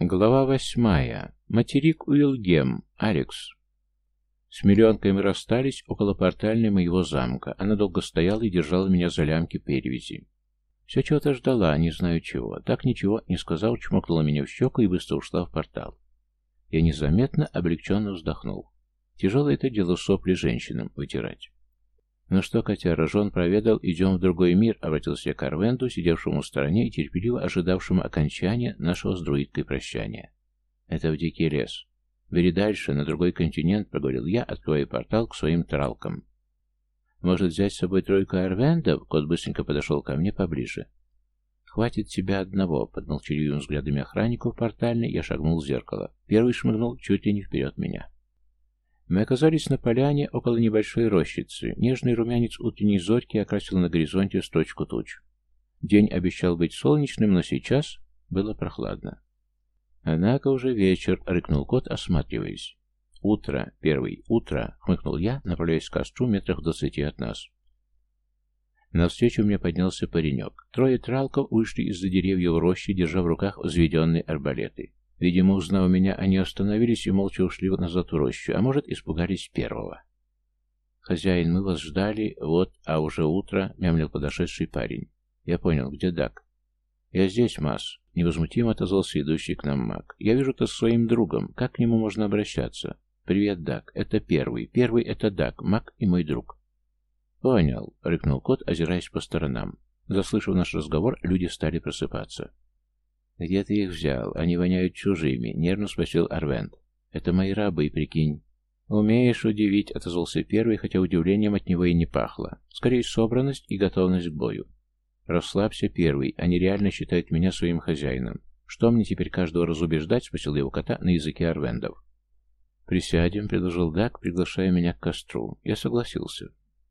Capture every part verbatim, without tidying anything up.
Глава восьмая. Материк Уилгем. Алекс. С миллионкой мы расстались около портальной моего замка. Она долго стояла и держала меня за лямки перевязи. Все чего-то ждала, не знаю чего. Так ничего не сказав, чмокнула меня в щеку и быстро ушла в портал. Я незаметно, облегченно вздохнул. Тяжелое это дело сопли женщинам вытирать. «Ну что, котяра, жен проведал, идем в другой мир», — обратился я к Арвенду, сидевшему в стороне и терпеливо ожидавшему окончания нашего с друидкой прощания. «Это в дикий лес. Бери дальше, на другой континент», — проговорил я, открывая портал к своим тралкам. «Может, взять с собой тройку Арвендов?» — кот быстренько подошел ко мне поближе. «Хватит тебя одного», — под молчаливыми взглядами охранников портальной я шагнул в зеркало. Первый шмыгнул чуть ли не вперед меня. Мы оказались на поляне около небольшой рощицы. Нежный румянец утренней зорьки окрасил на горизонте строчку туч. День обещал быть солнечным, но сейчас было прохладно. «Однако уже вечер», — рыкнул кот, осматриваясь. «Утро, первый, утро», — хмыкнул я, направляясь к костру метрах в двадцати от нас. Навстречу мне поднялся паренек. Трое тралков вышли из-за деревьев рощи, держа в руках взведенные арбалеты. Видимо, узнав меня, они остановились и молча ушли назад в рощу, а может, испугались первого. «Хозяин, мы вас ждали, вот, а уже утро», — мямлил подошедший парень. «Я понял, где Дак?» «Я здесь, Мас», — невозмутимо отозвался идущий к нам маг. «Я вижу, ты с своим другом. Как к нему можно обращаться?» «Привет, Дак. Это первый. Первый — это Дак, маг и мой друг». «Понял», — рыкнул кот, озираясь по сторонам. Заслышав наш разговор, люди стали просыпаться. «Где ты их взял? Они воняют чужими», — нервно спросил Арвент. «Это мои рабы, прикинь». «Умеешь удивить», — отозвался первый, хотя удивлением от него и не пахло. Скорее, собранность и готовность к бою. «Расслабься, первый. Они реально считают меня своим хозяином. Что мне теперь каждого разубеждать?» — спросил его кота на языке арвендов. «Присядем», — предложил Дак, приглашая меня к костру. Я согласился.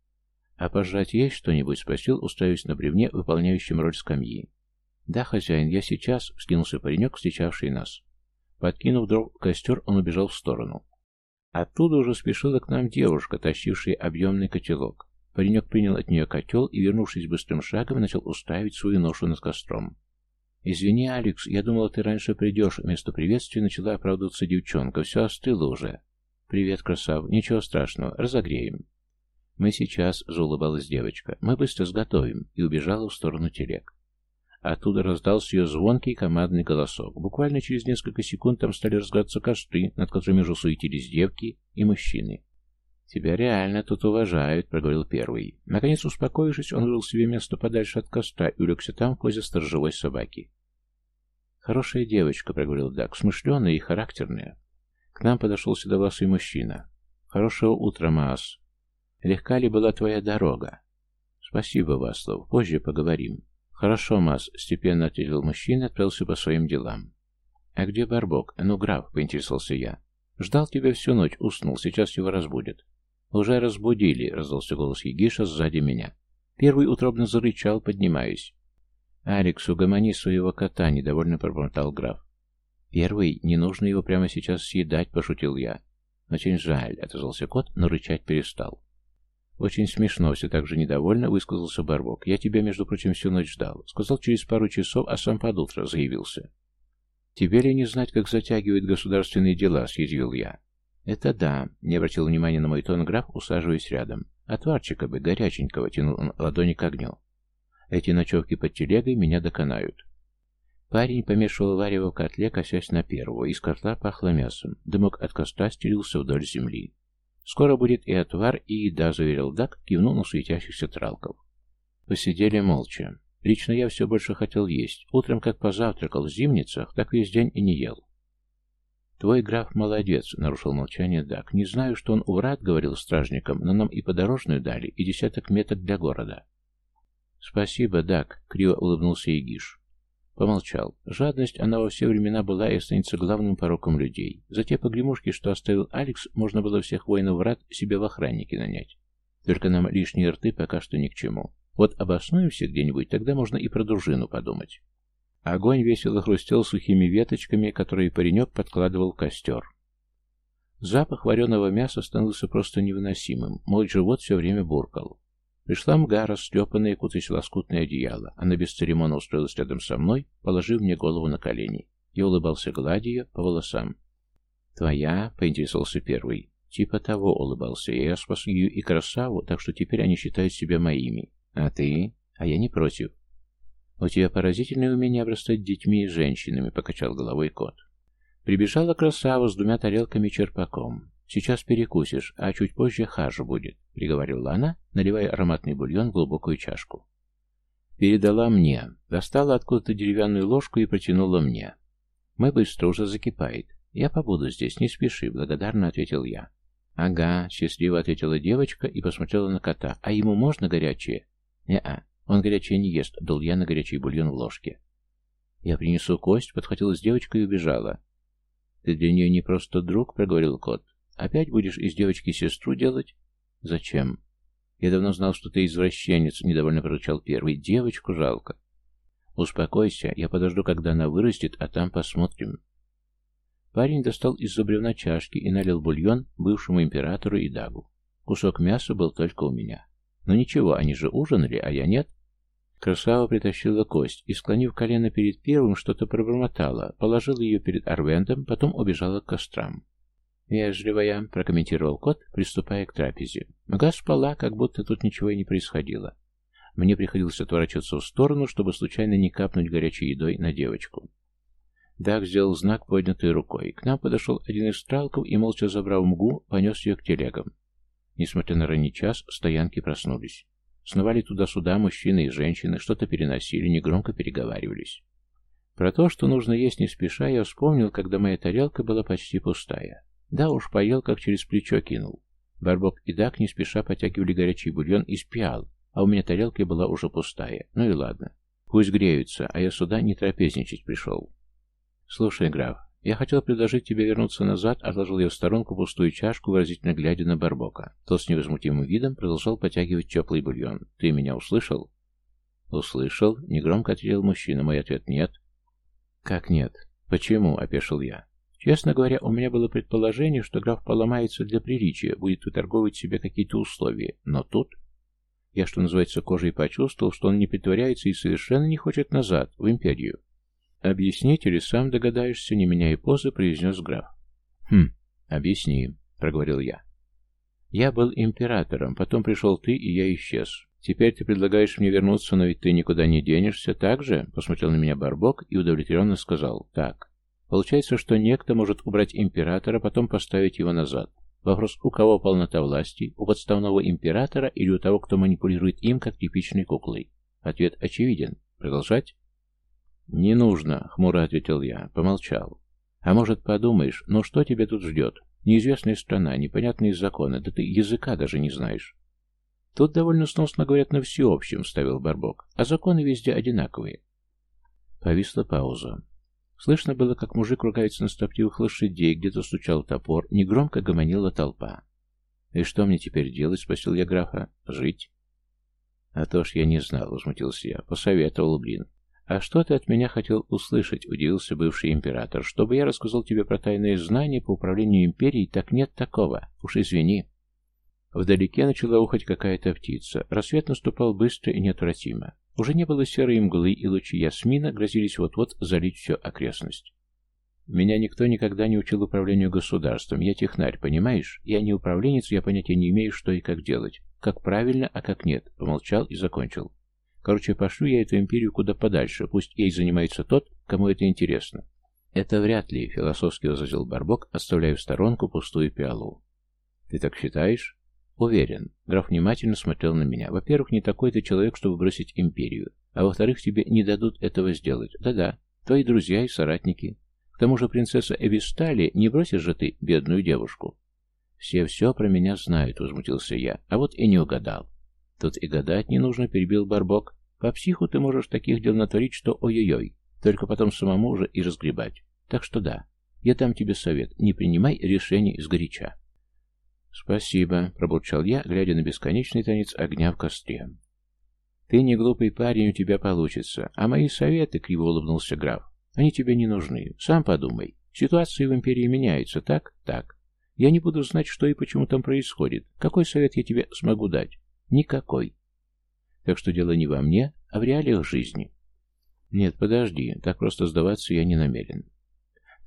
«А пожрать есть что-нибудь?» — спросил, устраиваясь на бревне, выполняющем роль скамьи. «Да, хозяин, я сейчас», — вскинулся паренек, встречавший нас. Подкинув дров в костер, он убежал в сторону. Оттуда уже спешила к нам девушка, тащившая объемный котелок. Паренек принял от нее котел и, вернувшись быстрым шагом, начал устраивать свою ношу над костром. «Извини, Алекс, я думала, ты раньше придешь», — вместо приветствия начала оправдываться девчонка. «Все остыло уже». «Привет, красав. Ничего страшного. Разогреем». «Мы сейчас», — заулыбалась девочка. «Мы быстро сготовим», — и убежала в сторону телег. Оттуда раздался ее звонкий командный голосок. Буквально через несколько секунд там стали разгораться костры, над которыми уже суетились девки и мужчины. «Тебя реально тут уважают», — проговорил первый. Наконец, успокоившись, он выбрал себе место подальше от костра и улегся там в позе сторожевой собаки. «Хорошая девочка», — проговорил Дак, — «смышленая и характерная». К нам подошел седовласый мужчина. «Хорошего утра, Маас. Легка ли была твоя дорога?» «Спасибо, Васлов. Позже поговорим». «Хорошо, Мас», — степенно ответил мужчина и отправился по своим делам. «А где Барбок? Ну, граф», — поинтересовался я. «Ждал тебя всю ночь, уснул, сейчас его разбудят». «Уже разбудили», — раздался голос Егиша сзади меня. Первый утробно зарычал, поднимаясь. «Алекс, угомони своего кота», — недовольно пробормотал граф. «Первый, не нужно его прямо сейчас съедать», — пошутил я. «Очень жаль», — отозвался кот, но рычать перестал. «Очень смешно», — все так же недовольно высказался Барбок. «Я тебя, между прочим, всю ночь ждал. Сказал через пару часов, а сам под утро заявился». «Тебе ли не знать, как затягивают государственные дела?» — съязвил я. «Это да», — не обратил внимания на мой тон граф, усаживаясь рядом. «Отварчика бы, горяченького», — тянул он ладони к огню. «Эти ночевки под телегой меня доконают». Парень помешивал варево в котле, косясь на первого. Из котла пахло мясом. Дымок от костра стелился вдоль земли. «Скоро будет и отвар, и еда», — заверил Дак, кивнул на светящихся тралков. Посидели молча. Лично я все больше хотел есть. Утром как позавтракал в зимницах, так весь день и не ел. «Твой граф молодец», — нарушил молчание Дак. «Не знаю, что он у врат говорил стражникам, но нам и подорожную дали, и десяток меток для города». «Спасибо, Дак», — криво улыбнулся Егиш. Помолчал. Жадность, она во все времена была и останется главным пороком людей. За те погремушки, что оставил Алекс, можно было всех воинов врат себе в охранники нанять. Только нам лишние рты пока что ни к чему. Вот обоснуемся где-нибудь, тогда можно и про дружину подумать. Огонь весело хрустел сухими веточками, которые паренек подкладывал в костер. Запах вареного мяса становился просто невыносимым. Мой живот все время буркал. Пришла мга, растрепанная, кутаясь в лоскутное одеяло. Она без церемона устроилась рядом со мной, положив мне голову на колени. Я улыбался, гладя ее по волосам. «Твоя?» — поинтересовался первый. «Типа того», — улыбался я. «Я спас ее и красаву, так что теперь они считают себя моими. А ты?» «А я не против». «У тебя поразительное умение обрастать детьми и женщинами», — покачал головой кот. Прибежала красава с двумя тарелками черпаком. «Сейчас перекусишь, а чуть позже хажу будет», — приговорила она, наливая ароматный бульон в глубокую чашку. Передала мне, достала откуда-то деревянную ложку и протянула мне. «Мы быстро, уже закипает. Я побуду здесь, не спеши», — благодарно ответил я. «Ага», — счастливо ответила девочка и посмотрела на кота. «А ему можно горячее?» «Не-а, он горячее не ест», — дул я на горячий бульон в ложке. «Я принесу кость», — подхватила с девочкой и убежала. «Ты для нее не просто друг», — проговорил кот. «Опять будешь из девочки сестру делать?» «Зачем?» «Я давно знал, что ты извращенец», — недовольно прорычал первый. «Девочку жалко». «Успокойся, я подожду, когда она вырастет, а там посмотрим». Парень достал из-за бревна чашки и налил бульон бывшему императору и Дагу. Кусок мяса был только у меня. Но ничего, они же ужинали, а я нет. Красава притащила кость и, склонив колено перед первым, что-то пробормотала, положила ее перед Арвендом, потом убежала к кострам. «Вежливая», — прокомментировал кот, приступая к трапезе. Нога спала, как будто тут ничего и не происходило. Мне приходилось отворачиваться в сторону, чтобы случайно не капнуть горячей едой на девочку. Даг сделал знак поднятой рукой. К нам подошел один из стралков и, молча забрав мгу, понес ее к телегам. Несмотря на ранний час, стоянки проснулись. Сновали туда-сюда мужчины и женщины, что-то переносили, негромко переговаривались. Про то, что нужно есть не спеша, я вспомнил, когда моя тарелка была почти пустая. Да уж, поел, как через плечо кинул. Барбок и Даг не спеша потягивали горячий бульон из пиал, а у меня тарелка была уже пустая. Ну и ладно. Пусть греются, а я сюда не трапезничать пришел. «Слушай, граф, я хотел предложить тебе вернуться назад», отложил я в сторонку пустую чашку, выразительно глядя на Барбока. Тот с невозмутимым видом продолжал потягивать теплый бульон. «Ты меня услышал?» «Услышал», — негромко ответил мужчина. Мой ответ — «нет». «Как нет? Почему?» — опешил я. Честно говоря, у меня было предположение, что граф поломается для приличия, будет выторговывать себе какие-то условия. Но тут... Я, что называется, кожей почувствовал, что он не притворяется и совершенно не хочет назад, в империю. «Объяснить или сам догадаешься, не меняя позы», — произнес граф. «Хм, объясни», — проговорил я. «Я был императором, потом пришел ты, и я исчез. Теперь ты предлагаешь мне вернуться, но ведь ты никуда не денешься, так же?» — посмотрел на меня Барбок и удовлетворенно сказал: «Так. Получается, что некто может убрать императора, потом поставить его назад. Вопрос, у кого полнота власти, у подставного императора или у того, кто манипулирует им, как типичной куклой? Ответ очевиден. Продолжать?» «Не нужно», — хмуро ответил я, помолчал. «А может, подумаешь, ну что тебя тут ждет? Неизвестная страна, непонятные законы, да ты языка даже не знаешь». «Тут довольно сносно говорят на всеобщем», — вставил Барбок, — «а законы везде одинаковые». Повисла пауза. Слышно было, как мужик ругается на строптивых лошадей, где-то стучал топор, негромко гомонила толпа. «И что мне теперь делать?» — спросил я графа. «Жить?» «А то ж я не знал», — возмутился я. «Посоветовал, блин». «А что ты от меня хотел услышать?» — удивился бывший император. «Чтобы я рассказал тебе про тайные знания по управлению империей? Так нет такого. Уж извини». Вдалеке начала ухать какая-то птица. Рассвет наступал быстро и неотвратимо. Уже не было серой мглы, и лучи ясмина грозились вот-вот залить всю окрестность. «Меня никто никогда не учил управлению государством. Я технарь, понимаешь? Я не управленец, я понятия не имею, что и как делать. Как правильно, а как нет». Помолчал и закончил. «Короче, пошлю я эту империю куда подальше. Пусть ей занимается тот, кому это интересно». «Это вряд ли», — философски возразил Барбок, оставляя в сторонку пустую пиалу. «Ты так считаешь?» «Уверен». Граф внимательно смотрел на меня. «Во-первых, не такой ты человек, чтобы бросить империю. А во-вторых, тебе не дадут этого сделать. Да-да, твои друзья и соратники. К тому же принцесса Эвистали, не бросишь же ты бедную девушку». «Все все про меня знают», — возмутился я. «А вот и не угадал». «Тут и гадать не нужно», — перебил Барбок. «По психу ты можешь таких дел натворить, что ой-ой-ой. Только потом самому уже и разгребать. Так что да, я дам тебе совет. Не принимай решений сгоряча». «Спасибо», — пробурчал я, глядя на бесконечный танец огня в костре. «Ты не глупый парень, у тебя получится. А мои советы», — криво улыбнулся граф, — «они тебе не нужны. Сам подумай. Ситуация в империи меняется, так? Так. Я не буду знать, что и почему там происходит. Какой совет я тебе смогу дать? Никакой. Так что дело не во мне, а в реалиях жизни». «Нет, подожди, так просто сдаваться я не намерен.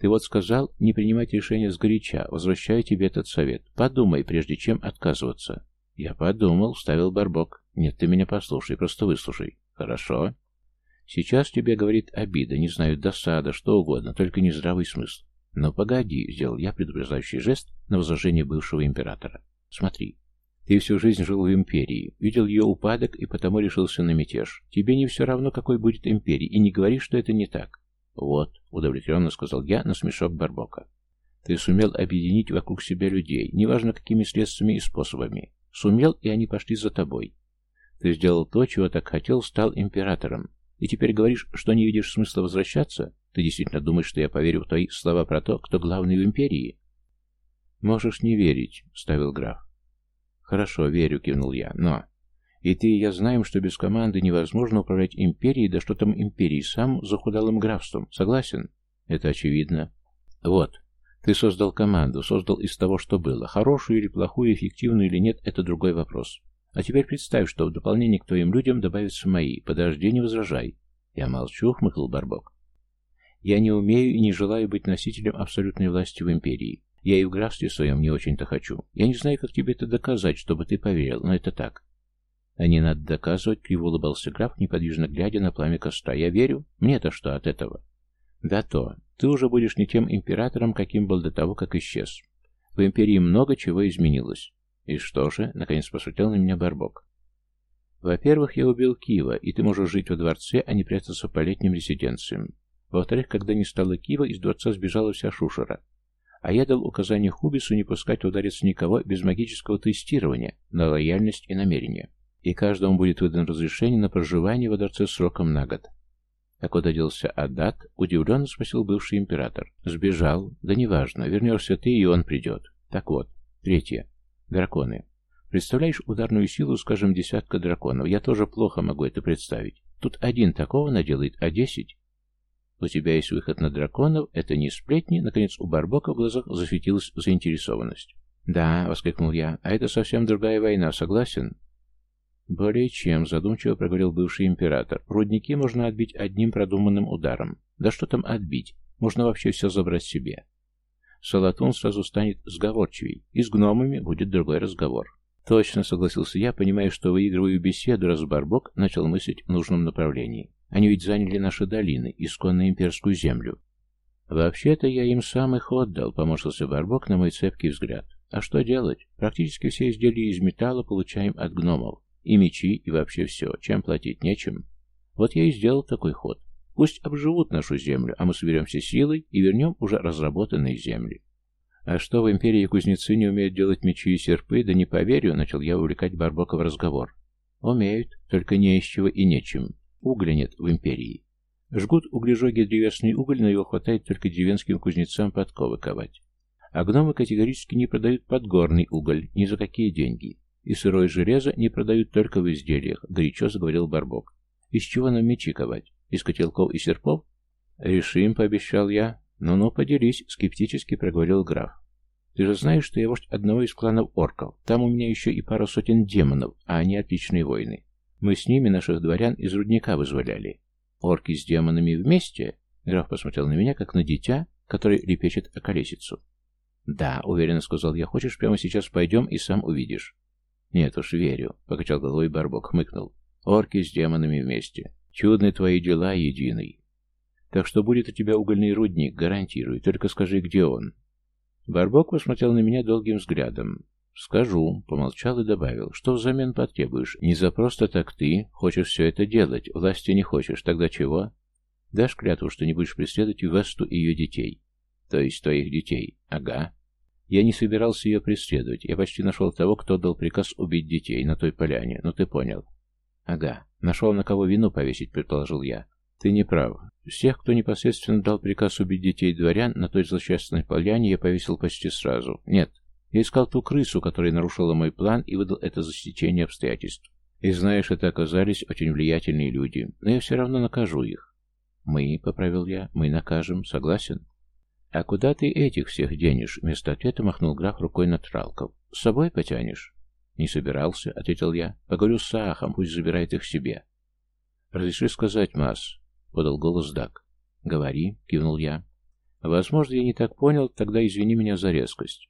Ты вот сказал не принимать решения сгоряча. Возвращаю тебе этот совет. Подумай, прежде чем отказываться. Я подумал, вставил Барбок. Нет, ты меня послушай, просто выслушай. Хорошо. Сейчас тебе говорит обида, не знаю, досада, что угодно, только не здравый смысл. Но погоди, сделал я предупреждающий жест на возражение бывшего императора. Смотри. Ты всю жизнь жил в империи, видел ее упадок и потому решился на мятеж. Тебе не все равно, какой будет империя, и не говори, что это не так. Вот, удовлетворенно сказал я на смешок Барбока. Ты сумел объединить вокруг себя людей, неважно какими средствами и способами. Сумел, и они пошли за тобой. Ты сделал то, чего так хотел, стал императором. И теперь говоришь, что не видишь смысла возвращаться? Ты действительно думаешь, что я поверю в твои слова про то, кто главный в империи? Можешь не верить, ставил граф. Хорошо, верю, кивнул я, но... И ты и я знаем, что без команды невозможно управлять империей, да что там империей, сам захудалым графством. Согласен? Это очевидно. Вот. Ты создал команду, создал из того, что было. Хорошую или плохую, эффективную или нет, это другой вопрос. А теперь представь, что в дополнение к твоим людям добавятся мои. Подожди, не возражай. Я молчу, хмыкнул Барбок. Я не умею и не желаю быть носителем абсолютной власти в империи. Я и в графстве своем не очень-то хочу. Я не знаю, как тебе это доказать, чтобы ты поверил, но это так. А не надо доказывать, криво улыбался граф, неподвижно глядя на пламя костра. Я верю. Мне-то что от этого? Да то. Ты уже будешь не тем императором, каким был до того, как исчез. В империи много чего изменилось. И что же? Наконец посмотрел на меня Барбок. Во-первых, я убил Кива, и ты можешь жить во дворце, а не прятаться по летним резиденциям. Во-вторых, когда не стало Кива, из дворца сбежала вся шушера. А я дал указание Хубису не пускать в дворец никого без магического тестирования на лояльность и намерение. И каждому будет выдано разрешение на проживание во дворце сроком на год. А куда делся Аддат? Удивленно спросил бывший император. Сбежал? Да неважно, вернешься ты, и он придет. Так вот. Третье. Драконы. Представляешь ударную силу, скажем, десятка драконов? Я тоже плохо могу это представить. Тут один такого наделает, а десять? У тебя есть выход на драконов, это не сплетни. Наконец у Барбока в глазах засветилась заинтересованность. Да, воскликнул я, а это совсем другая война, согласен? Более чем, задумчиво проговорил бывший император. Рудники можно отбить одним продуманным ударом. Да что там отбить? Можно вообще все забрать себе. Салатун сразу станет сговорчивей, и с гномами будет другой разговор. Точно, согласился я, понимая, что выигрываю беседу, раз Барбок начал мыслить в нужном направлении. Они ведь заняли наши долины, исконно имперскую землю. Вообще-то я им сам их отдал, поморщился Барбок на мой цепкий взгляд. А что делать? Практически все изделия из металла получаем от гномов. И мечи, и вообще все. Чем платить? Нечем. Вот я и сделал такой ход. Пусть обживут нашу землю, а мы соберемся силой и вернем уже разработанные земли. А что, в империи кузнецы не умеют делать мечи и серпы? Да не поверю, начал я увлекать Барбока в разговор. Умеют, только не из чего и нечем. Угля нет в империи. Жгут углежоги древесный уголь, но его хватает только деревенским кузнецам подковы ковать. А гномы категорически не продают подгорный уголь, ни за какие деньги. И сырое железо не продают только в изделиях, горячо заговорил Барбок. Из чего нам мечи ковать? Из котелков и серпов? Решим, пообещал я. Ну-ну, поделись, скептически проговорил граф. Ты же знаешь, что я вождь одного из кланов орков. Там у меня еще и пара сотен демонов, а они отличные воины. Мы с ними наших дворян из рудника вызволяли. Орки с демонами вместе? Граф посмотрел на меня, как на дитя, который лепечет околесицу. Да, уверенно сказал я, хочешь, прямо сейчас пойдем и сам увидишь. Нет уж, верю, покачал головой Барбок, хмыкнул. Орки с демонами вместе. Чудные твои дела, единый. Так что будет у тебя угольный рудник, гарантирую, только скажи, где он. Барбок посмотрел на меня долгим взглядом. «Скажу», — помолчал и добавил, — «что взамен потребуешь? Не за просто так ты хочешь все это делать, власти не хочешь, тогда чего? Дашь клятву, что не будешь преследовать Весту и ее детей?» «То есть твоих детей?» «Ага». «Я не собирался ее преследовать, я почти нашел того, кто дал приказ убить детей на той поляне, ну ты понял». «Ага, нашел, на кого вину повесить», — предположил я. «Ты не прав. Всех, кто непосредственно дал приказ убить детей дворян, на той злосчастной поляне я повесил почти сразу. Нет». Я искал ту крысу, которая нарушила мой план и выдал это за стечение обстоятельств. И знаешь, это оказались очень влиятельные люди, но я все равно накажу их. Мы, — поправил я, — мы накажем, согласен? А куда ты этих всех денешь? Вместо ответа махнул граф рукой на тралков. С собой потянешь? Не собирался, — ответил я. Поговорю с Саахом, пусть забирает их себе. Разреши сказать, Мас, — подал голос Дак. Говори, — кивнул я. Возможно, я не так понял, тогда извини меня за резкость.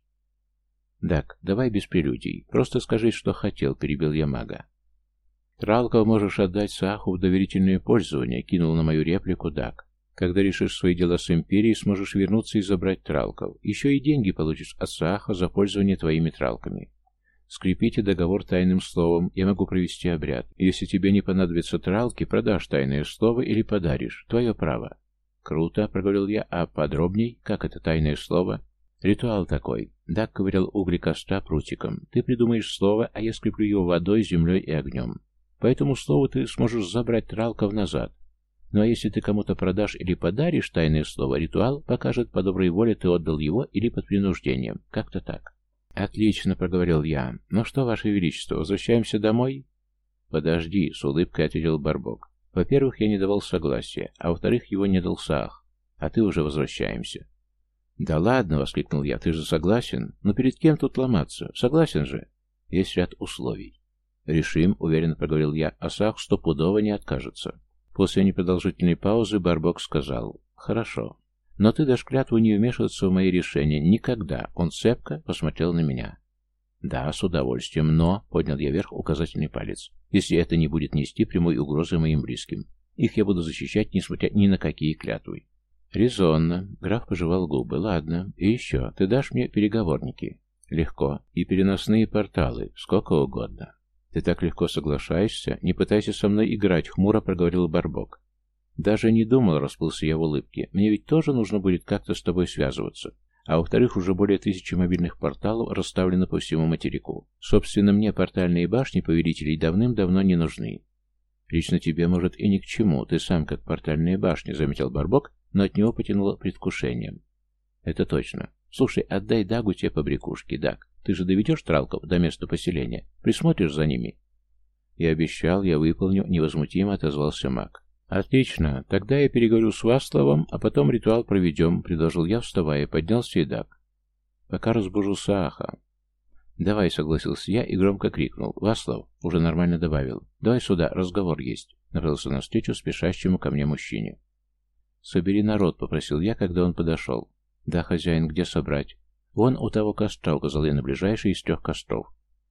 «Дак, давай без прелюдий. Просто скажи, что хотел», — перебил я мага. «Тралков можешь отдать Сааху в доверительное пользование», — кинул на мою реплику Дак. «Когда решишь свои дела с Империей, сможешь вернуться и забрать Тралков. Еще и деньги получишь от Сааха за пользование твоими Тралками. Скрепите договор тайным словом, я могу провести обряд. Если тебе не понадобятся Тралки, продашь тайное слово или подаришь. Твое право». «Круто», — проговорил я, — «а подробней, как это тайное слово?» «Ритуал такой». Дак ковырял угли костра прутиком. «Ты придумаешь слово, а я скреплю его водой, землей и огнем. По этому слову ты сможешь забрать Тралков назад. Ну а если ты кому-то продашь или подаришь тайное слово, ритуал покажет, по доброй воле ты отдал его или под принуждением. Как-то так». «Отлично», — проговорил я. «Ну что, Ваше Величество, возвращаемся домой?» «Подожди», — с улыбкой ответил Барбок. «Во-первых, я не давал согласия, а во-вторых, его не дал Саах. А ты уже возвращаемся». «Да ладно», — воскликнул я, — «ты же согласен? Но перед кем тут ломаться? Согласен же?» «Есть ряд условий». «Решим», — уверенно проговорил я, — «а Саах стопудово не откажется». После непродолжительной паузы Барбок сказал: «Хорошо. Но ты дашь клятву не вмешиваться в мои решения. Никогда». Он цепко посмотрел на меня. «Да, с удовольствием, но...» — поднял я вверх указательный палец. «Если это не будет нести прямой угрозы моим близким. Их я буду защищать, несмотря ни на какие клятвы». «Резонно». Граф пожевал губы. «Ладно. И еще. Ты дашь мне переговорники?» «Легко. И переносные порталы. Сколько угодно». «Ты так легко соглашаешься? Не пытайся со мной играть», — хмуро проговорил Барбок. «Даже не думал», — расплылся я в улыбке. «Мне ведь тоже нужно будет как-то с тобой связываться. А во-вторых, уже более тысячи мобильных порталов расставлены по всему материку. Собственно, мне портальные башни повелителей давным-давно не нужны». «Лично тебе, может, и ни к чему. Ты сам как портальные башни», — заметил Барбок, но от него потянуло предвкушением. «Это точно. Слушай, отдай Дагу те побрякушки, Даг. Ты же доведешь Тралков до места поселения? Присмотришь за ними?» «Я обещал, я выполню», — невозмутимо отозвался маг. «Отлично. Тогда я переговорю с Васловом, а потом ритуал проведем», — предложил я, вставая. Поднялся и Даг. «Пока разбужу Сааха». «Давай», — согласился я и громко крикнул. «Васлов», — уже нормально добавил. «Давай сюда, разговор есть», — направился навстречу спешащему ко мне мужчине. «Собери народ», — попросил я, когда он подошел. «Да, хозяин, где собрать?» «Вон у того костра», — указал я на ближайший из трех костров.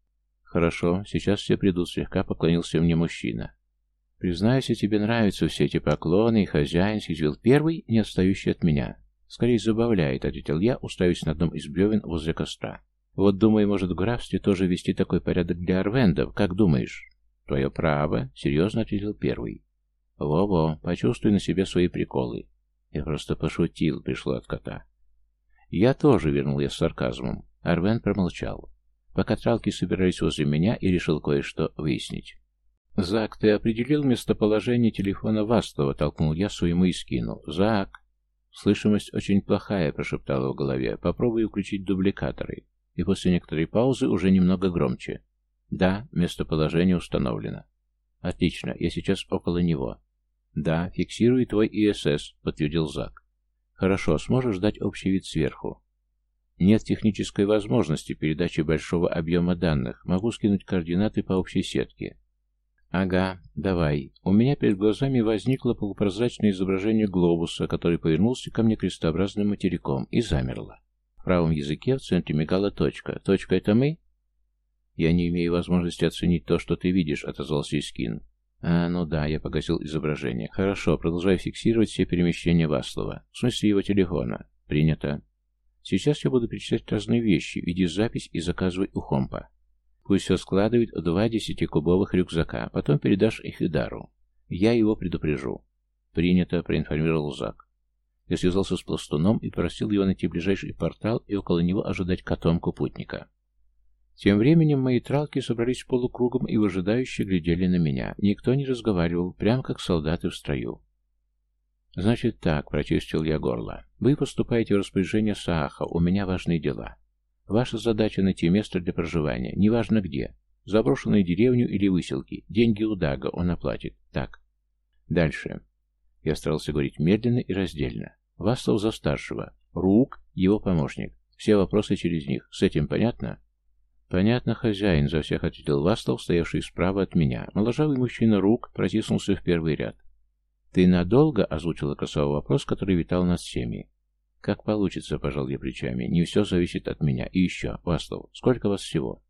«Хорошо, сейчас все придут», — слегка поклонился мне мужчина. «Признаюсь, тебе нравятся все эти поклоны, и хозяин», — съязвил первый, не отстающий от меня. «Скорее забавляет», — ответил я, уставясь на одном из бревен возле костра. «Вот, думаю, может в графстве тоже вести такой порядок для арвендов, как думаешь?» «Твое право», — серьезно ответил первый. «Во-во, почувствуй на себе свои приколы». «Я просто пошутил», — пришло от кота. «Я тоже», — вернул я с сарказмом. Арвен промолчал. Пока тралки собирались возле меня, и решил кое-что выяснить. «Зак, ты определил местоположение телефона Васлова?» — толкнул я своему и скинул. «Зак!» «Слышимость очень плохая», — прошептала в голове. «Попробуй включить дубликаторы». И после некоторой паузы уже немного громче. «Да, местоположение установлено». «Отлично, я сейчас около него». «Да, фиксирую твой ИСС», — подтвердил Зак. «Хорошо, сможешь дать общий вид сверху?» «Нет технической возможности передачи большого объема данных. Могу скинуть координаты по общей сетке». «Ага, давай». У меня перед глазами возникло полупрозрачное изображение глобуса, который повернулся ко мне крестообразным материком, и замерло. В правом языке в центре мигала точка. «Точка — это мы?» «Я не имею возможности оценить то, что ты видишь», — отозвался Искин. «А, ну да», — я погасил изображение. «Хорошо, продолжай фиксировать все перемещения Васлова. В смысле его телефона». «Принято». «Сейчас я буду перечислять разные вещи. Веди запись и заказывай у Хомпа. Пусть все складывает в два десятикубовых рюкзака. Потом передашь их Идару. Я его предупрежу». «Принято», — проинформировал Зак. Я связался с пластуном и просил его найти ближайший портал и около него ожидать котомку путника. Тем временем мои тралки собрались полукругом и выжидающе глядели на меня. Никто не разговаривал, прям как солдаты в строю. «Значит так», — прочистил я горло. «Вы поступаете в распоряжение Сааха, у меня важные дела. Ваша задача — найти место для проживания, неважно где. Заброшенную деревню или выселки. Деньги у Дага, он оплатит. Так. Дальше». Я старался говорить медленно и раздельно. Васлов за старшего. Рук — его помощник. Все вопросы через них. С этим понятно? «Понятно, хозяин», — за всех ответил Васлов, стоявший справа от меня. Моложавый мужчина Рук протиснулся в первый ряд. «Ты надолго?» — озвучила косовой вопрос, который витал над всеми. Как получится, пожал я плечами. Не все зависит от меня. И еще, Васлов, сколько вас всего?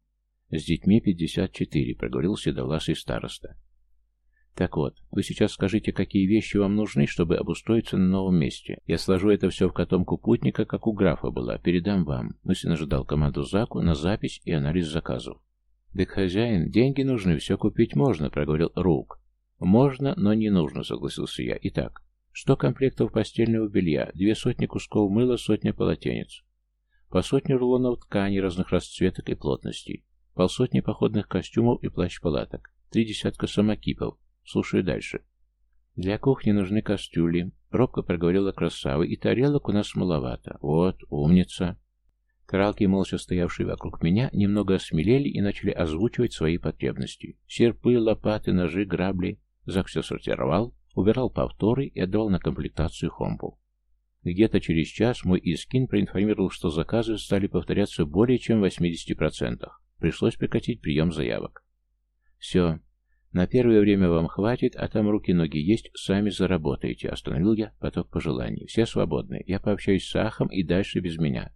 С детьми пятьдесят четыре, проговорил седовласый староста. Так вот, вы сейчас скажите, какие вещи вам нужны, чтобы обустроиться на новом месте. Я сложу это все в котомку путника, как у графа была, передам вам. Мысленно ожидал команду Заку на запись и анализ заказов. «Так, хозяин, деньги нужны, все купить можно», — проговорил Рук. «Можно, но не нужно», — согласился я. «Итак, сто комплектов постельного белья, две сотни кусков мыла, сотня полотенец, по сотне рулонов ткани разных расцветок и плотностей, полсотни походных костюмов и плащ-палаток, три десятка самокипов. Слушаю дальше. Для кухни нужны кастрюли», — робко проговорила красава, — «и тарелок у нас маловато». «Вот, умница». Кралки, молча стоявшие вокруг меня, немного осмелели и начали озвучивать свои потребности. Серпы, лопаты, ножи, грабли. Зак все сортировал, убирал повторы и отдавал на комплектацию Хомпу. Где-то через час мой Искин проинформировал, что заказы стали повторяться более чем в восьмидесяти процентах. Пришлось прекратить прием заявок. «Все. На первое время вам хватит, а там руки-ноги есть, сами заработаете», — остановил я поток пожеланий. «Все свободны. Я пообщаюсь с Ахом и дальше без меня».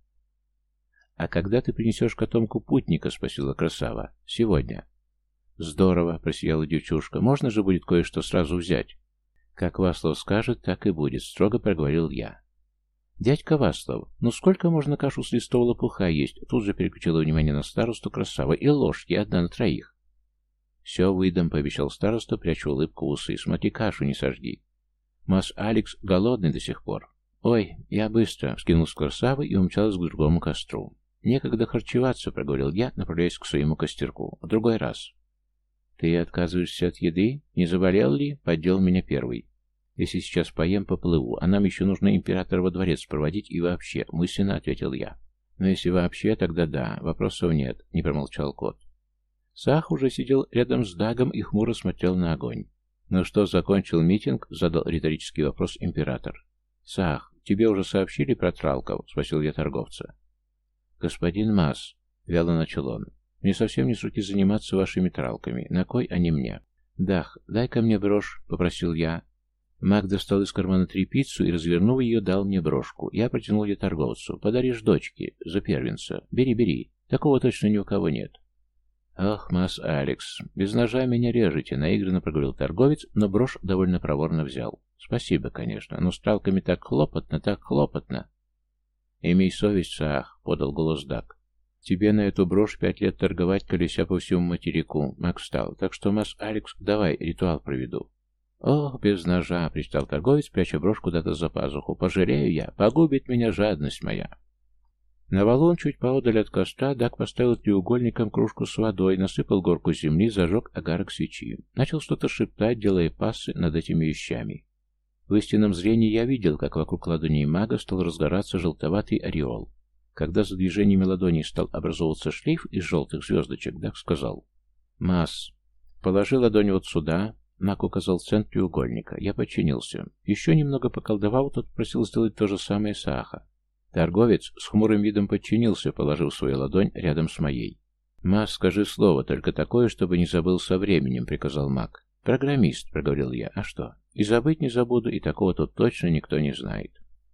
«А когда ты принесешь котомку путника?» — спросила красава. «Сегодня». «Здорово», — просияла девчушка. «Можно же будет кое-что сразу взять?» «Как Васлов скажет, так и будет», — строго проговорил я. «Дядька Васлов, ну сколько можно кашу с листового лопуха есть?» Тут же переключила внимание на старосту красава. «И ложки, одна на троих». «Все выдам», — пообещал староста, пряча улыбку в усы. «Смотри, кашу не сожги. Масс Алекс голодный до сих пор». «Ой, я быстро», — вскинул с красавы и умчалась к другому костру. «Некогда харчеваться», — проговорил я, направляясь к своему костерку. «В другой раз». «Ты отказываешься от еды? Не заболел ли?» — поддел меня первый. «Если сейчас поем, поплыву, а нам еще нужно императора во дворец проводить и вообще», — мысленно ответил я. «Но если вообще, тогда да, вопросов нет», — не промолчал кот. Сах уже сидел рядом с Дагом и хмуро смотрел на огонь. «Ну что, закончил митинг?» — задал риторический вопрос император. «Сах, тебе уже сообщили про тралков?» — спросил я торговца. «Господин Масс», — вяло начал он, — «мне совсем не с руки заниматься вашими тралками. На кой они мне?» «Дах, дай-ка мне брошь», — попросил я. Маг достал из кармана тряпицу и, развернув ее, дал мне брошку. Я протянул ее торговцу. «Подаришь дочке, за первенца. Бери, бери. Такого точно ни у кого нет». «Ох, Масс Алекс, без ножа меня режете», — наигранно проговорил торговец, но брошь довольно проворно взял. «Спасибо, конечно, но с тралками так хлопотно, так хлопотно». «Имей совесть, Саах», — подал голос Даг. «Тебе на эту брошь пять лет торговать, колеся по всему материку», — Мак встал. «Так что, Масс Алекс, давай, ритуал проведу». «Ох, без ножа», — пристал торговец, пряча брошь куда-то за пазуху. «Пожалею я, погубит меня жадность моя». На валун чуть поодаль от костра Даг поставил треугольником кружку с водой, насыпал горку земли, зажег огарок свечи. Начал что-то шептать, делая пассы над этими вещами. В истинном зрении я видел, как вокруг ладоней мага стал разгораться желтоватый ореол. Когда за движениями ладоней стал образовываться шлейф из желтых звездочек, Даг сказал: «Масс, положи ладонь вот сюда». Маг указал центр треугольника. Я подчинился. Еще немного поколдовал, тот просил сделать то же самое Сааха. Торговец с хмурым видом подчинился, положив свою ладонь рядом с моей. «Масс, скажи слово, только такое, чтобы не забыл со временем», — приказал маг. «Программист», — проговорил я. «А что? И забыть не забуду, и такого тут точно никто не знает».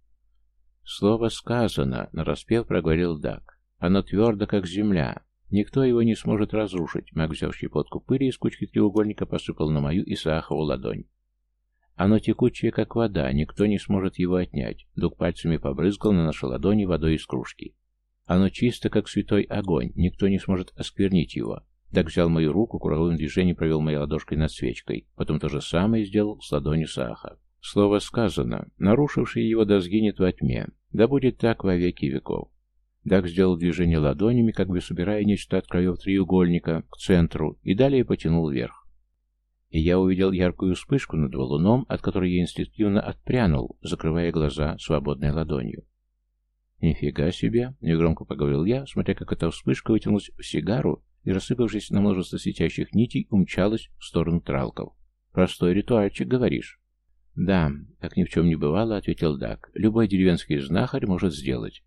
«Слово сказано», — нараспев проговорил Даг. «Оно твердо, как земля. Никто его не сможет разрушить». Маг, взяв щепотку пыли из кучки треугольника, посыпал на мою и Саахову ладонь. «Оно текучее, как вода, никто не сможет его отнять». Дуг пальцами побрызгал на наши ладони водой из кружки. «Оно чисто, как святой огонь, никто не сможет осквернить его». Даг взял мою руку, круговым движением провел моей ладошкой над свечкой, потом то же самое сделал с ладонью Сааха. «Слово сказано, нарушивший его да сгинет во тьме, да будет так во веки веков». Даг сделал движение ладонями, как бы собирая нечто от краев треугольника к центру, и далее потянул вверх. И я увидел яркую вспышку над валуном, от которой я инстинктивно отпрянул, закрывая глаза свободной ладонью. «Нифига себе!» — негромко поговорил я, смотря как эта вспышка вытянулась в сигару и, рассыпавшись на множество светящих нитей, умчалась в сторону тралков. «Простой ритуальчик, говоришь?» «Да, как ни в чем не бывало», — ответил Даг. «Любой деревенский знахарь может сделать».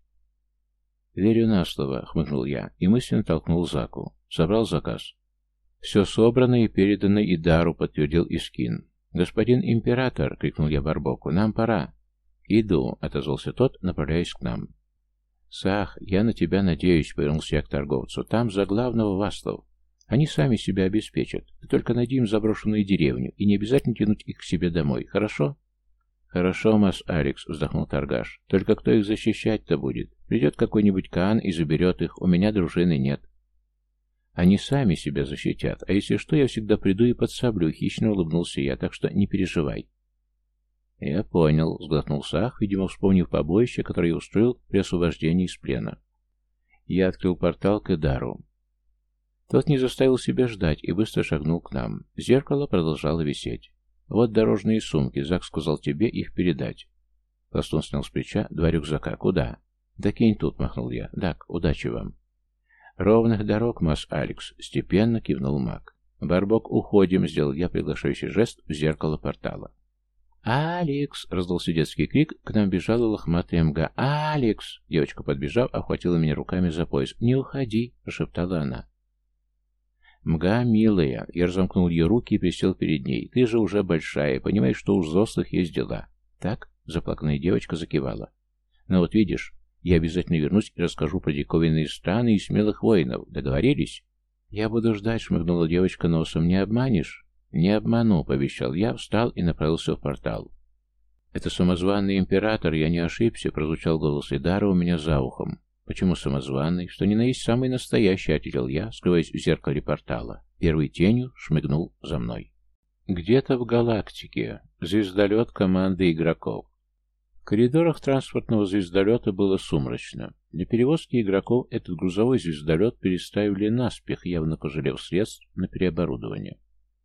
«Верю на слово», — хмыкнул я и мысленно толкнул Заку. «Собрал заказ». «Все собрано и передано Идару», — подтвердил Искин. «Господин император», — крикнул я Барбоку, — «нам пора». «Иду», — отозвался тот, направляясь к нам. «Сах, я на тебя надеюсь», — повернулся я к торговцу. «Там за главного Васлов. Они сами себя обеспечат. Ты только найди им заброшенную деревню, и не обязательно тянуть их к себе домой, хорошо?» «Хорошо, масс Алекс», — вздохнул торгаш. «Только кто их защищать-то будет? Придет какой-нибудь Каан и заберет их. У меня дружины нет». «Они сами себя защитят, а если что, я всегда приду и подсоблю», — хищно улыбнулся я, «так что не переживай». «Я понял», — сглотнул Сах, видимо, вспомнив побоище, которое я устроил при освобождении из плена. Я открыл портал к Эдару. Тот не заставил себя ждать и быстро шагнул к нам. Зеркало продолжало висеть. «Вот дорожные сумки, Зак сказал тебе их передать». Пластун снял с плеча два рюкзака. «Куда?» «Да кинь тут», — махнул я. «Дак, удачи вам». «Ровных дорог, масс Алекс», — степенно кивнул маг. «Барбок, уходим», — сделал я приглашающий жест в зеркало портала. «Алекс!» — раздался детский крик, к нам бежала лохматая мга. «Алекс!» — девочка, подбежав, охватила меня руками за пояс. «Не уходи!» — прошептала она. «Мга, милая!» — я разомкнул ее руки и присел перед ней. «Ты же уже большая, понимаешь, что у взрослых есть дела». «Так?» — заплаканная девочка закивала. «Ну вот видишь, я обязательно вернусь и расскажу про диковинные страны и смелых воинов. Договорились?» «Я буду ждать», — шмыгнула девочка носом. «Не обманешь?» «Не обману», — пообещал я, встал и направился в портал. «Это самозваный император, я не ошибся», — прозвучал голос Идара у меня за ухом. «Почему самозваный? Что ни на есть самый настоящий», — ответил я, скрываясь в зеркале портала. Первый тенью шмыгнул за мной. Где-то в галактике. Звездолет команды игроков. В коридорах транспортного звездолета было сумрачно. Для перевозки игроков этот грузовой звездолет переставили наспех, явно пожалев средств на переоборудование.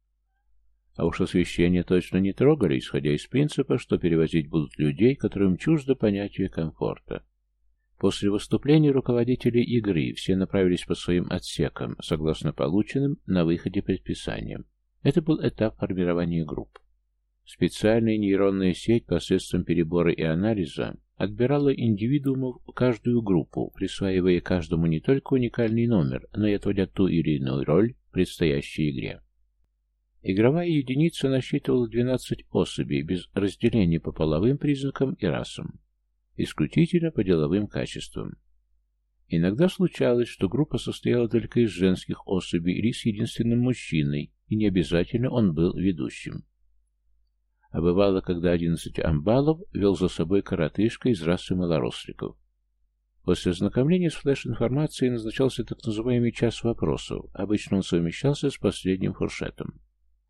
А уж освещение точно не трогали, исходя из принципа, что перевозить будут людей, которым чуждо понятие комфорта. После выступления руководителей игры все направились по своим отсекам, согласно полученным на выходе предписаниям. Это был этап формирования групп. Специальная нейронная сеть посредством перебора и анализа отбирала индивидуумов в каждую группу, присваивая каждому не только уникальный номер, но и отводя ту или иную роль в предстоящей игре. Игровая единица насчитывала двенадцать особей, без разделения по половым признакам и расам, исключительно по деловым качествам. Иногда случалось, что группа состояла только из женских особей или с единственным мужчиной, и не обязательно он был ведущим. А бывало, когда одиннадцать амбалов вел за собой коротышка из расы малоросликов. После ознакомления с флеш-информацией назначался так называемый час вопросов, обычно он совмещался с последним фуршетом.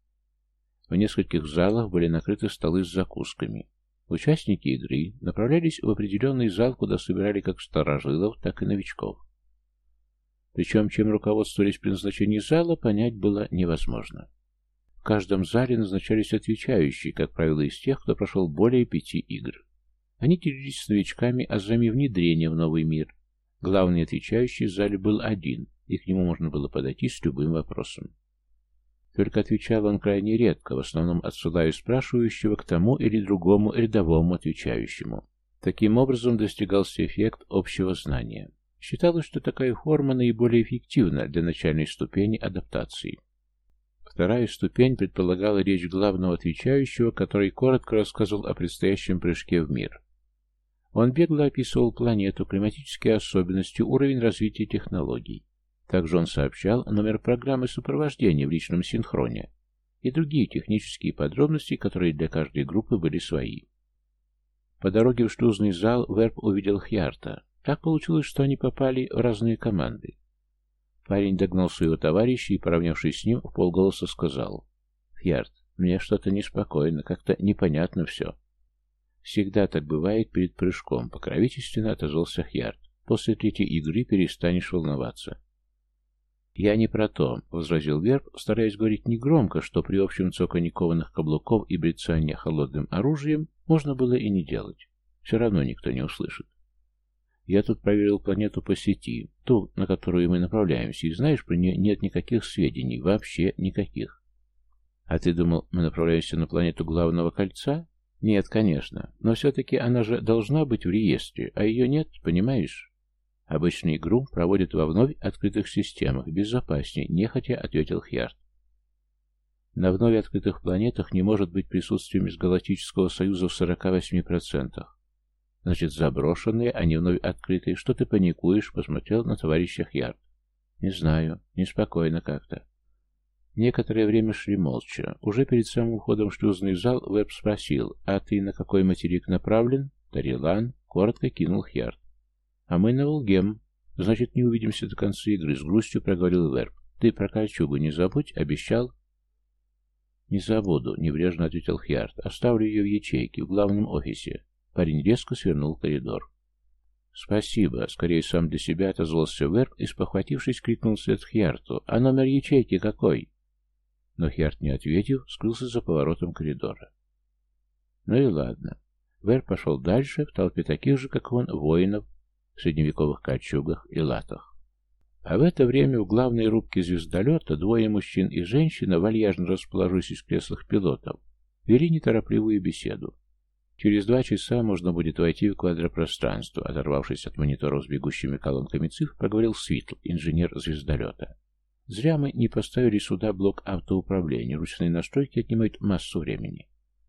В нескольких залах были накрыты столы с закусками. Участники игры направлялись в определенный зал, куда собирали как старожилов, так и новичков. Причем, чем руководствовались при назначении зала, понять было невозможно. В каждом зале назначались отвечающие, как правило, из тех, кто прошел более пяти игр. Они делились с новичками азами внедрения в новый мир. Главный отвечающий в зале был один, и к нему можно было подойти с любым вопросом. Только отвечал он крайне редко, в основном отсылая спрашивающего к тому или другому рядовому отвечающему. Таким образом достигался эффект общего знания. Считалось, что такая форма наиболее эффективна для начальной ступени адаптации. Вторая ступень предполагала речь главного отвечающего, который коротко рассказывал о предстоящем прыжке в мир. Он бегло описывал планету, климатические особенности, уровень развития технологий. Также он сообщал номер программы сопровождения в личном синхроне и другие технические подробности, которые для каждой группы были свои. По дороге в шлюзный зал Верб увидел Хьярта. Так получилось, что они попали в разные команды. Парень догнал своего товарища и, поравнявшись с ним, вполголоса сказал: «Хьярт, мне что-то неспокойно, как-то непонятно все». «Всегда так бывает перед прыжком», — покровительственно отозвался Хьярт. «После третьей игры перестанешь волноваться». «Я не про то», — возразил Верб, стараясь говорить негромко, что при общем цоканье кованых каблуков и брецании холодным оружием можно было и не делать. Все равно никто не услышит. «Я тут проверил планету по сети, ту, на которую мы направляемся, и знаешь, про нее нет никаких сведений, вообще никаких». «А ты думал, мы направляемся на планету Главного Кольца?» «Нет, конечно, но все-таки она же должна быть в реестре, а ее нет, понимаешь?» «Обычно игру проводят во вновь открытых системах, безопаснее», — нехотя ответил Хьярт. «На вновь открытых планетах не может быть присутствия Межгалактического Союза в сорока восьми процентах. Значит, заброшенные, а не вновь открытые. Что ты паникуешь? Посмотрел на товарища Хьярд. Не знаю, неспокойно как-то. Некоторое время шли молча. Уже перед самым входом в шлюзный зал Веб спросил: «А ты на какой материк направлен?» «Тарилан», — коротко кинул Хьярд. «А мы на Волгем. Значит, не увидимся до конца игры», — с грустью проговорил Верб. «Ты про кольчугу не забудь, обещал?» «Не забуду», — небрежно ответил Хьярд. «Оставлю ее в ячейке, в главном офисе». Парень резко свернул в коридор. «Спасибо», — скорее сам для себя отозвался Верб и, спохватившись, крикнул вслед Хьярту: «А номер ячейки какой?» Но Хьярд, не ответив, скрылся за поворотом коридора. Ну и ладно. Верб пошел дальше, в толпе таких же, как он, воинов в средневековых кольчугах и латах. А в это время в главной рубке звездолета двое мужчин и женщина, вальяжно расположившись в креслах пилотов, вели неторопливую беседу. Через два часа можно будет войти в квадропространство. Оторвавшись от мониторов с бегущими колонками цифр, проговорил Свитл, инженер звездолета. Зря мы не поставили сюда блок автоуправления. Ручные настройки отнимают массу времени.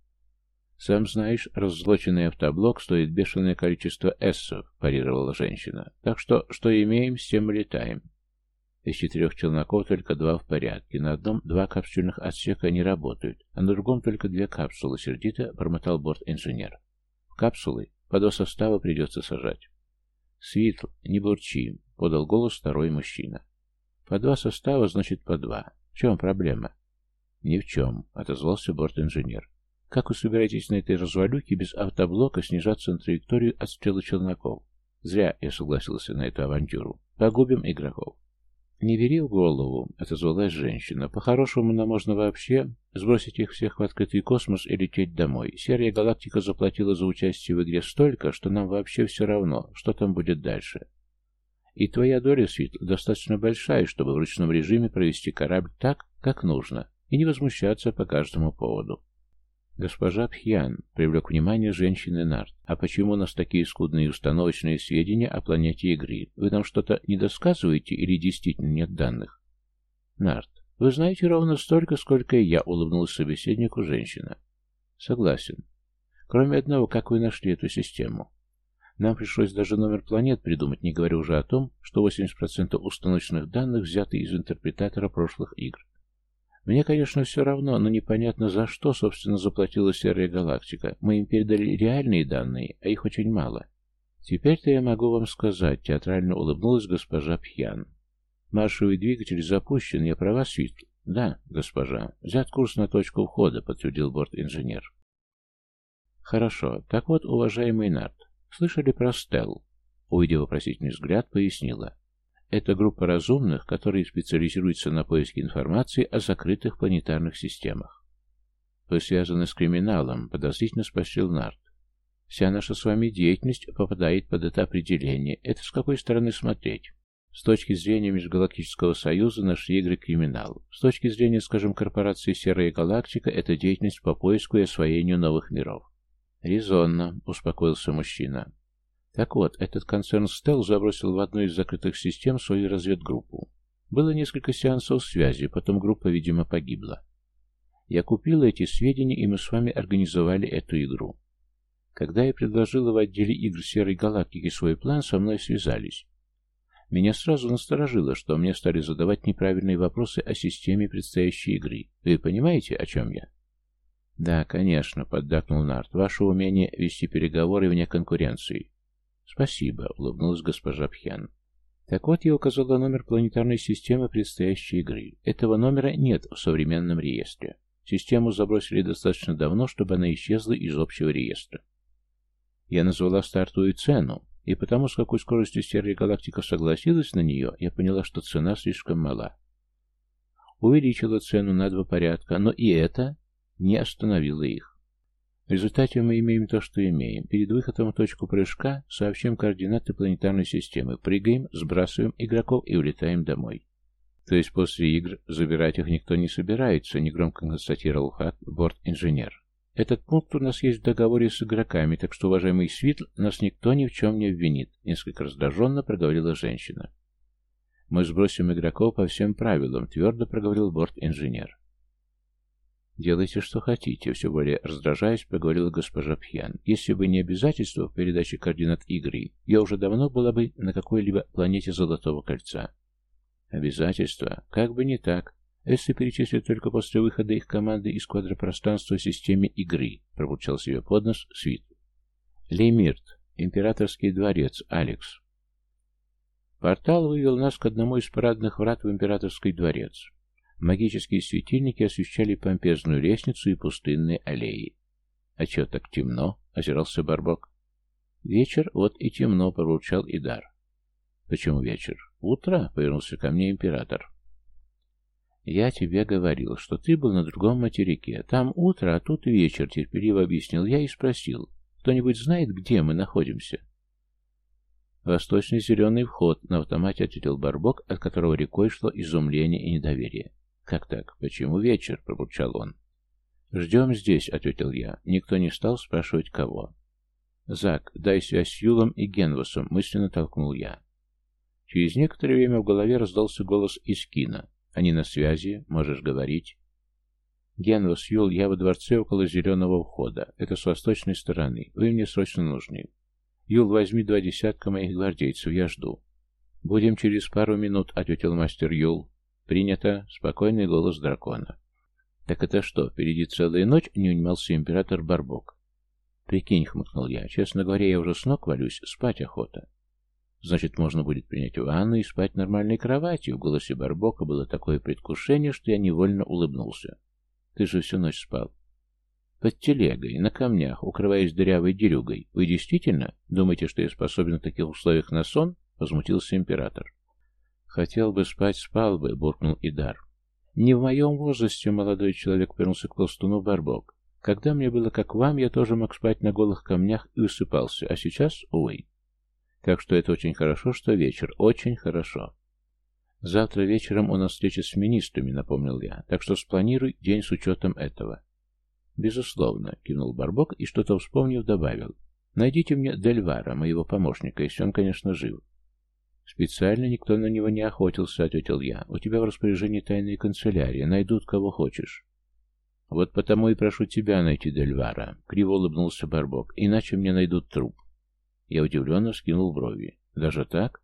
Сам знаешь, раззлоченный автоблок стоит бешеное количество эссов, парировала женщина. Так что, что имеем, с тем и летаем. Из четырех челноков только два в порядке. На одном два капсульных отсека не работают, а на другом только две капсулы, сердито бормотал борт-инженер. В капсулы по два состава придется сажать. Свитл, не бурчи, подал голос второй мужчина. По два состава, значит по два. В чем проблема? Ни в чем, отозвался борт-инженер. Как вы собираетесь на этой развалюхе без автоблока снижаться на траекторию отстрела челноков? Зря я согласился на эту авантюру. Погубим игроков. «Не бери в голову», — отозвалась женщина. «По-хорошему нам можно вообще сбросить их всех в открытый космос и лететь домой. Серая галактика заплатила за участие в игре столько, что нам вообще все равно, что там будет дальше. И твоя доля, Свит, достаточно большая, чтобы в ручном режиме провести корабль так, как нужно, и не возмущаться по каждому поводу». «Госпожа Пхьян», — привлек внимание женщины Нарт, — «а почему у нас такие скудные установочные сведения о планете игры? Вы нам что-то недосказываете или действительно нет данных?» «Нарт, вы знаете ровно столько, сколько и я», — улыбнулась собеседнику женщина. «Согласен. Кроме одного, как вы нашли эту систему? Нам пришлось даже номер планет придумать, не говоря уже о том, что восемьдесят процентов установочных данных взяты из интерпретатора прошлых игр. Мне, конечно, все равно, но непонятно, за что, собственно, заплатила Серая Галактика. Мы им передали реальные данные, а их очень мало. Теперь-то я могу вам сказать, театрально улыбнулась госпожа Пхьян. Маршевый двигатель запущен, я права, Свитл? Да, госпожа. Взят курс на точку входа, подтвердил борт-инженер. Хорошо. Так вот, уважаемый Нарт, слышали про Стелл? Увидев вопросительный взгляд, пояснила. Это группа разумных, которые специализируются на поиске информации о закрытых планетарных системах. Вы связаны с криминалом, подозрительно спросил Нарт. Вся наша с вами деятельность попадает под это определение. Это с какой стороны смотреть? С точки зрения Межгалактического Союза наши игры криминал. С точки зрения, скажем, корпорации Серая Галактика, это деятельность по поиску и освоению новых миров. Резонно, успокоился мужчина. Так вот, этот концерн Стелл забросил в одну из закрытых систем свою разведгруппу. Было несколько сеансов связи, потом группа, видимо, погибла. Я купила эти сведения, и мы с вами организовали эту игру. Когда я предложила в отделе игр Серой Галактики свой план, со мной связались. Меня сразу насторожило, что мне стали задавать неправильные вопросы о системе предстоящей игры. Вы понимаете, о чем я? Да, конечно, поддакнул Нарт. Ваше умение вести переговоры вне конкуренции. «Спасибо», — улыбнулась госпожа Пхьян. «Так вот, я указала номер планетарной системы предстоящей игры. Этого номера нет в современном реестре. Систему забросили достаточно давно, чтобы она исчезла из общего реестра. Я назвала стартовую цену, и потому, с какой скоростью Серая Галактика согласилась на нее, я поняла, что цена слишком мала. Увеличила цену на два порядка, но и это не остановило их. В результате мы имеем то, что имеем. Перед выходом в точку прыжка сообщим координаты планетарной системы, прыгаем, сбрасываем игроков и улетаем домой. То есть после игр забирать их никто не собирается, негромко констатировал факт борт-инженер. Этот пункт у нас есть в договоре с игроками, так что, уважаемый Свитл, нас никто ни в чем не обвинит, несколько раздраженно проговорила женщина. Мы сбросим игроков по всем правилам, твердо проговорил борт-инженер. «Делайте, что хотите», — все более раздражаясь, проговорила госпожа Пхьян. «Если бы не обязательство в передаче координат игры, я уже давно была бы на какой-либо планете Золотого Кольца». «Обязательства? Как бы не так. Эссы перечислят только после выхода их команды из квадропространства в системе игры», — пробурчал себе под нос Свит. «Леймирт. Императорский дворец. Алекс». Портал вывел нас к одному из парадных врат в Императорский дворец. Магические светильники освещали помпезную лестницу и пустынные аллеи. «А чё так темно?» — озирался Барбок. «Вечер, вот и темно», — пробурчал Идар. «Почему вечер?» «Утро», — повернулся ко мне император. «Я тебе говорил, что ты был на другом материке. Там утро, а тут вечер», — терпеливо объяснил я и спросил. «Кто-нибудь знает, где мы находимся?» «Восточный зеленый вход», — на автомате ответил Барбок, от которого рекой шло изумление и недоверие. «Как так? Почему вечер?» — пробурчал он. «Ждем здесь», — ответил я. Никто не стал спрашивать, кого. «Зак, дай связь с Юлом и Генвасом», — мысленно толкнул я. Через некоторое время в голове раздался голос из кино. «Они на связи, можешь говорить». «Генвас, Юл, я во дворце около зеленого входа. Это с восточной стороны. Вы мне срочно нужны. Юл, возьми два десятка моих гвардейцев, я жду». «Будем через пару минут», — ответил мастер Юл. «Принято», — спокойный голос дракона. «Так это что, впереди целая ночь?» — не унимался император Барбок. «Прикинь», — хмыкнул я, — «честно говоря, я уже с ног валюсь, спать охота». «Значит, можно будет принять ванну и спать в нормальной кровати». В голосе Барбока было такое предвкушение, что я невольно улыбнулся. «Ты же всю ночь спал». «Под телегой, на камнях, укрываясь дырявой дерюгой. Вы действительно думаете, что я способен в таких условиях на сон?» — возмутился император. «Хотел бы спать, спал бы», — буркнул Идар. «Не в моем возрасте, молодой человек», — повернулся к пластуну Барбок. «Когда мне было как вам, я тоже мог спать на голых камнях и высыпался, а сейчас, увы. Так что это очень хорошо, что вечер, очень хорошо. Завтра вечером у нас встреча с министрами», — напомнил я, «так что спланируй день с учетом этого». «Безусловно», — кивнул Барбок и, что-то вспомнив, добавил. «Найдите мне Дельвара, моего помощника, если он, конечно, жив». «Специально никто на него не охотился», — ответил я. «У тебя в распоряжении тайная канцелярия. Найдут, кого хочешь». «Вот потому и прошу тебя найти Дельвара», — криво улыбнулся Барбок. «Иначе мне найдут труп». Я удивленно вскинул брови. «Даже так?»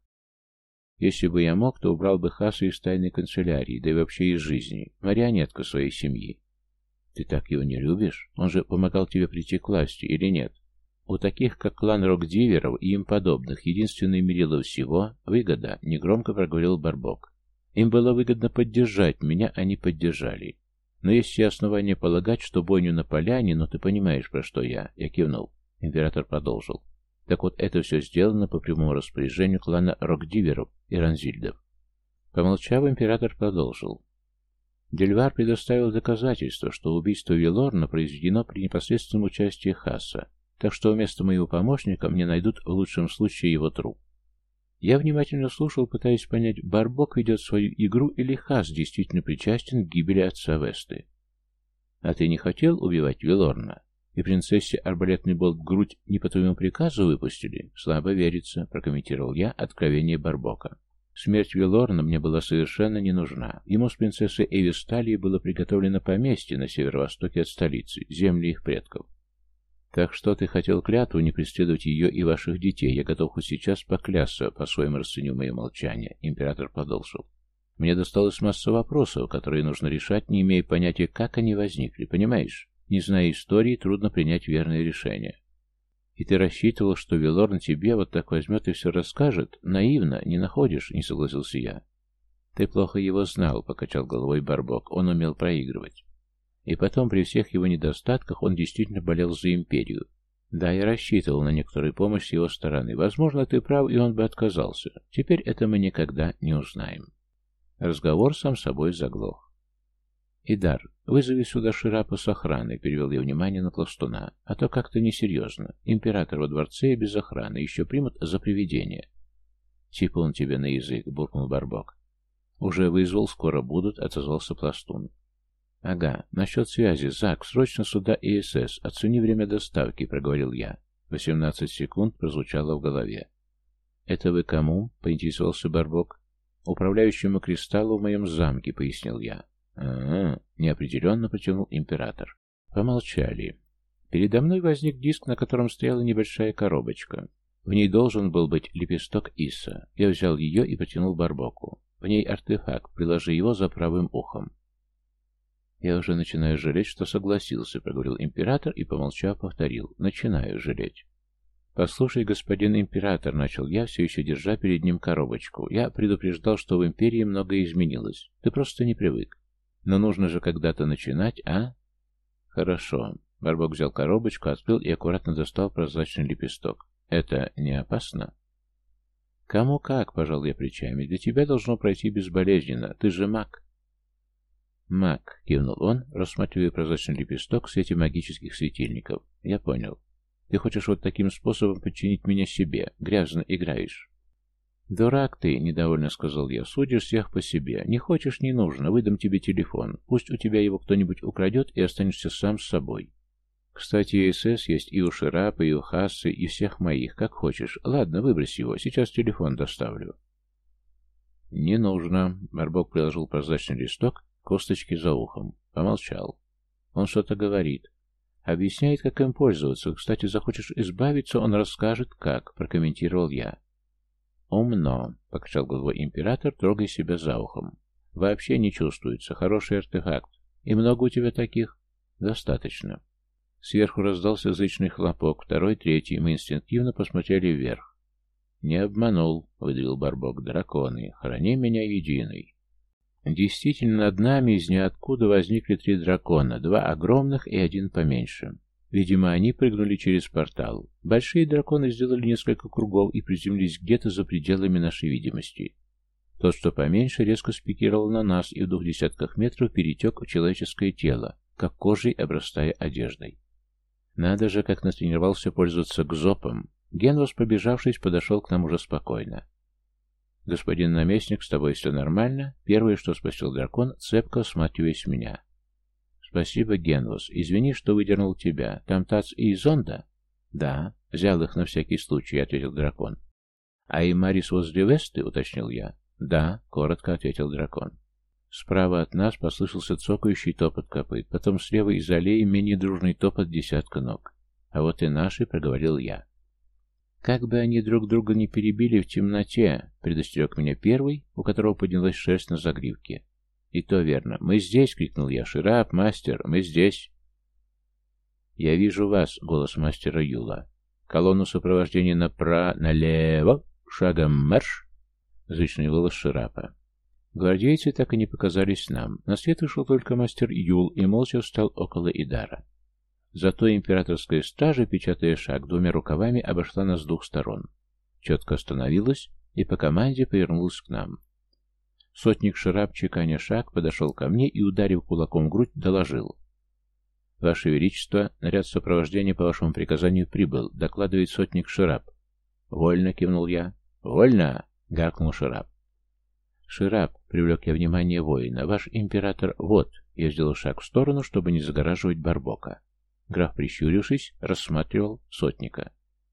«Если бы я мог, то убрал бы Хаса из тайной канцелярии, да и вообще из жизни. Марионетка своей семьи». «Ты так его не любишь? Он же помогал тебе прийти к власти, или нет?» «У таких, как клан Рокдиверов и им подобных, единственное мерило всего — выгода», — негромко проговорил Барбок. «Им было выгодно поддержать меня, они поддержали. Но есть все основания полагать, что бойню на поляне, но ты понимаешь, про что я». Я кивнул. Император продолжил. «Так вот, это все сделано по прямому распоряжению клана Рокдиверов и Ранзильдов». Помолчав, император продолжил. Дельвар предоставил доказательства, что убийство Вилорна произведено при непосредственном участии Хаса. Так что вместо моего помощника мне найдут в лучшем случае его труп. Я внимательно слушал, пытаясь понять, Барбок ведет свою игру или Хас действительно причастен к гибели отца Весты. «А ты не хотел убивать Вилорна? И принцессе арбалетный болт в грудь не по твоему приказу выпустили?» «Слабо верится», — прокомментировал я откровение Барбока. «Смерть Вилорна мне была совершенно не нужна. Ему с принцессой Эвисталией было приготовлено поместье на северо-востоке от столицы, земли их предков. Так что ты хотел клятву не преследовать ее и ваших детей. Я готов хоть сейчас поклясться, по-своему расценив мое молчание». Император продолжил. «Мне досталась масса вопросов, которые нужно решать, не имея понятия, как они возникли, понимаешь? Не зная истории, трудно принять верное решение. И ты рассчитывал, что Вилорн тебе вот так возьмет и все расскажет? Наивно, не находишь?» — не согласился я. «Ты плохо его знал», — покачал головой Барбок. «Он умел проигрывать. И потом, при всех его недостатках, он действительно болел за империю. Да, я рассчитывал на некоторую помощь с его стороны. Возможно, ты прав, и он бы отказался. Теперь это мы никогда не узнаем». Разговор сам собой заглох. «Идар, вызови сюда Ширапа с охраной», — перевел я внимание на пластуна. «А то как-то несерьезно. Император во дворце и без охраны. Еще примут за привидение». «Типун тебе на язык», — буркнул Барбок. «Уже вызвал, скоро будут», — отозвался пластун. «Ага, насчет связи. Зак, срочно сюда И С С. Оцени время доставки», — проговорил я. Восемнадцать секунд прозвучало в голове. «Это вы кому?» — поинтересовался Барбок. «Управляющему кристаллу в моем замке», — пояснил я. А-а-а, неопределенно протянул император. Помолчали. Передо мной возник диск, на котором стояла небольшая коробочка. В ней должен был быть лепесток иса. Я взял ее и протянул Барбоку. В ней артефакт, приложи его за правым ухом. «Я уже начинаю жалеть, что согласился», — проговорил император и, помолчав, повторил. «Начинаю жалеть». «Послушай, господин император», — начал я, все еще держа перед ним коробочку. «Я предупреждал, что в империи многое изменилось. Ты просто не привык. Но нужно же когда-то начинать, а?» «Хорошо». Барбок взял коробочку, открыл и аккуратно достал прозрачный лепесток. «Это не опасно?» «Кому как», — пожал я плечами. «Для тебя должно пройти безболезненно. Ты же маг». «Маг», — кивнул он, рассматривая прозрачный лепесток в свете магических светильников. «Я понял. Ты хочешь вот таким способом подчинить меня себе. Грязно играешь». «Дурак ты», — недовольно сказал я. «Судишь всех по себе. Не хочешь — не нужно. Выдам тебе телефон. Пусть у тебя его кто-нибудь украдет, и останешься сам с собой. Кстати, СС есть и у Ширапа, и у Хассы, и всех моих, как хочешь. Ладно, выбрось его. Сейчас телефон доставлю». «Не нужно». Барбок приложил прозрачный листок косточки за ухом. Помолчал. Он что-то говорит. Объясняет, как им пользоваться. Кстати, захочешь избавиться, он расскажет, как, прокомментировал я. Умно, покачал головой император, трогая себя за ухом. Вообще не чувствуется. Хороший артефакт. И много у тебя таких? Достаточно. Сверху раздался зычный хлопок, второй, третий. Мы инстинктивно посмотрели вверх. Не обманул, выдавил Барбок. Драконы, храни меня единый. Действительно, над нами из ниоткуда возникли три дракона, два огромных и один поменьше. Видимо, они прыгнули через портал. Большие драконы сделали несколько кругов и приземлились где-то за пределами нашей видимости. Тот, что поменьше, резко спикировал на нас и в двух десятках метров перетек в человеческое тело, как кожей обрастая одеждой. Надо же, как натренировался пользоваться гзопом. Генвас, побежавшись, подошел к нам уже спокойно. «Господин наместник, с тобой все нормально?» Первое, что спросил дракон, цепко осматриваясь меня. «Спасибо, Генвас. Извини, что выдернул тебя. Там Тац и Изонда?» «Да. Взял их на всякий случай», — ответил дракон. «А и Марис возле Весты?» — уточнил я. «Да», — коротко ответил дракон. Справа от нас послышался цокающий топот копыт, потом слева из аллеи менее дружный топот десятка ног. «А вот и наши», — проговорил я. «Как бы они друг друга не перебили в темноте», — предостерег меня первый, у которого поднялась шерсть на загривке. «И то верно. Мы здесь!» — крикнул я. «Ширап, мастер, мы здесь!» «Я вижу вас!» — голос мастера Юла. «Колонну сопровождения направо, налево, шагом марш!» — зычный голос Ширапа. Гвардейцы так и не показались нам. На свет вышел только мастер Юл и молча встал около Идара. Зато императорская стража, печатая шаг двумя рукавами, обошла нас с двух сторон. Четко остановилась и по команде повернулась к нам. Сотник Ширап, чеканя шаг, подошел ко мне и, ударив кулаком в грудь, доложил. «Ваше Величество, наряд сопровождения по вашему приказанию прибыл», — докладывает сотник Ширап. «Вольно», — кивнул я. «Вольно!» — гаркнул Ширап. «Ширап», — привлек я внимание воина, — «ваш император вот», — я сделал шаг в сторону, чтобы не загораживать Барбока. Граф, прищурившись, рассматривал сотника.